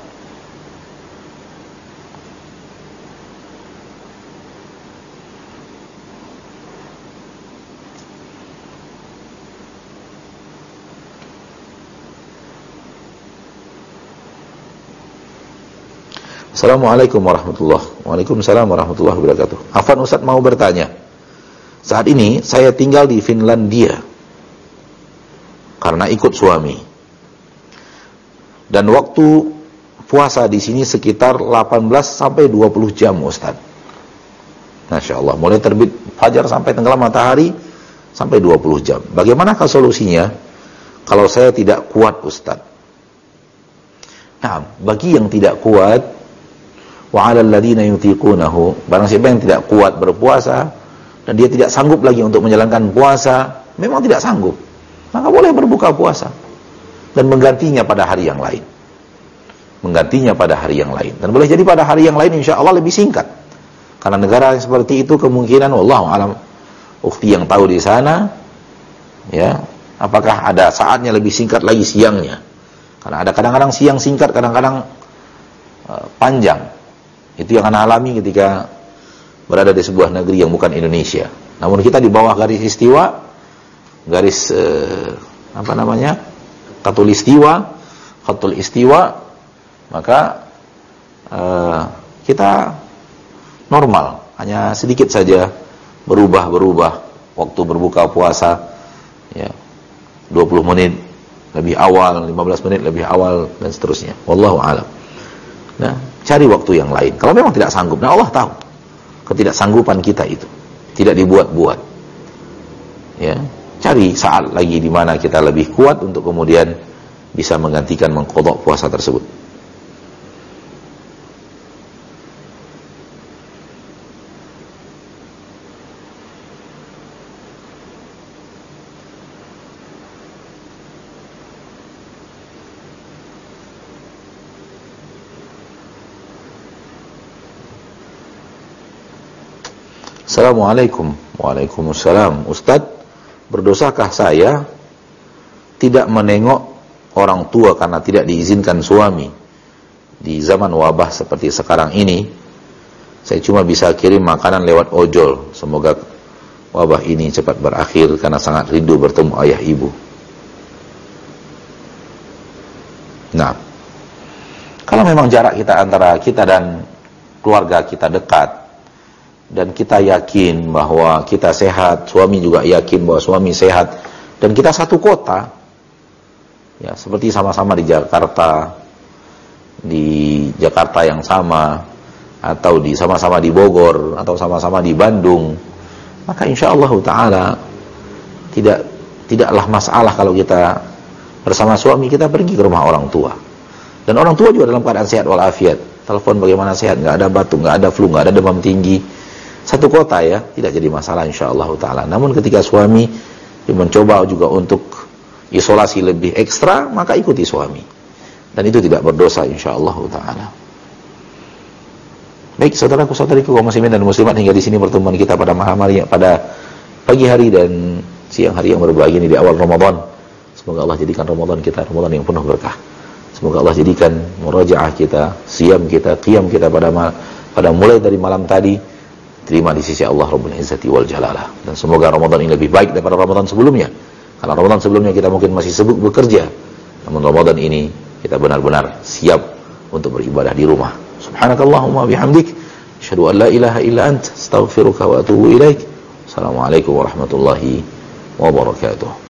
Assalamualaikum warahmatullahi wabarakatuh. Waalaikumsalam warahmatullahi wabarakatuh. Afwan Ustaz mau bertanya. Saat ini saya tinggal di Finlandia karena ikut suami. Dan waktu puasa di sini sekitar 18 sampai 20 jam Ustaz. Masya Allah, mulai terbit fajar sampai tenggelam matahari sampai 20 jam. Bagaimanakah solusinya kalau saya tidak kuat Ustaz? Nah, bagi yang tidak kuat, wa 'alal ladzina yutiqunahu, barang siapa yang tidak kuat berpuasa dan dia tidak sanggup lagi untuk menjalankan puasa, memang tidak sanggup, maka boleh berbuka puasa dan menggantinya pada hari yang lain. Menggantinya pada hari yang lain. Dan boleh jadi pada hari yang lain insya Allah lebih singkat. Karena negara yang seperti itu kemungkinan wallahu alam, ukhti yang tahu di sana, ya, apakah ada saatnya lebih singkat lagi siangnya? Karena ada kadang-kadang siang singkat, kadang-kadang panjang. Itu yang Anda alami ketika berada di sebuah negeri yang bukan Indonesia. Namun kita di bawah garis istiwa, garis khatul istiwa, maka kita normal, hanya sedikit saja berubah waktu berbuka puasa, ya, 20 menit lebih awal, 15 menit lebih awal, dan seterusnya. Wallahu a'lam. Nah, cari waktu yang lain. Kalau memang tidak sanggup, nah Allah tahu ketidaksanggupan kita itu, tidak dibuat-buat. Ya, cari saat lagi di mana kita lebih kuat untuk kemudian bisa menggantikan mengqadha puasa tersebut. Assalamualaikum. Waalaikumsalam. Ustaz, berdosakah saya tidak menengok orang tua karena tidak diizinkan suami di zaman wabah seperti sekarang ini? Saya cuma bisa kirim makanan lewat ojol. Semoga wabah ini cepat berakhir karena sangat rindu bertemu ayah ibu. Nah, kalau memang jarak kita antara kita dan keluarga kita dekat, dan kita yakin bahwa kita sehat, suami juga yakin bahwa suami sehat, dan kita satu kota, ya, seperti sama-sama di Jakarta yang sama, atau sama-sama di Bogor, atau sama-sama di Bandung, maka insya Allah Ta'ala tidaklah masalah kalau kita bersama suami kita pergi ke rumah orang tua, dan orang tua juga dalam keadaan sehat walafiat. Telepon bagaimana sehat, nggak ada batuk, nggak ada flu, nggak ada demam tinggi, satu kota, ya, tidak jadi masalah insyaallah taala. Namun ketika suami mencoba juga untuk isolasi lebih ekstra, maka ikuti suami, dan itu tidak berdosa insyaallah taala. Baik, saudaraku-saudariku kaum muslimin dan muslimat, hingga di sini pertemuan kita pada malam hari, pada pagi hari dan siang hari yang berbahagia ini di awal Ramadan. Semoga Allah jadikan Ramadan kita Ramadan yang penuh berkah. Semoga Allah jadikan murajaah kita, siyam kita, qiyam kita pada mulai dari malam tadi terima di sisi Allah Rabbul Izzati wal Jalalah. Dan semoga Ramadan ini lebih baik daripada Ramadan sebelumnya. Karena Ramadan sebelumnya kita mungkin masih sibuk bekerja, namun Ramadan ini kita benar-benar siap untuk beribadah di rumah. Subhanakallahumma bihamdik, asyhadu an la ilaha illa ant, astaghfiruka wa atubu ilaik. Assalamualaikum warahmatullahi wabarakatuh.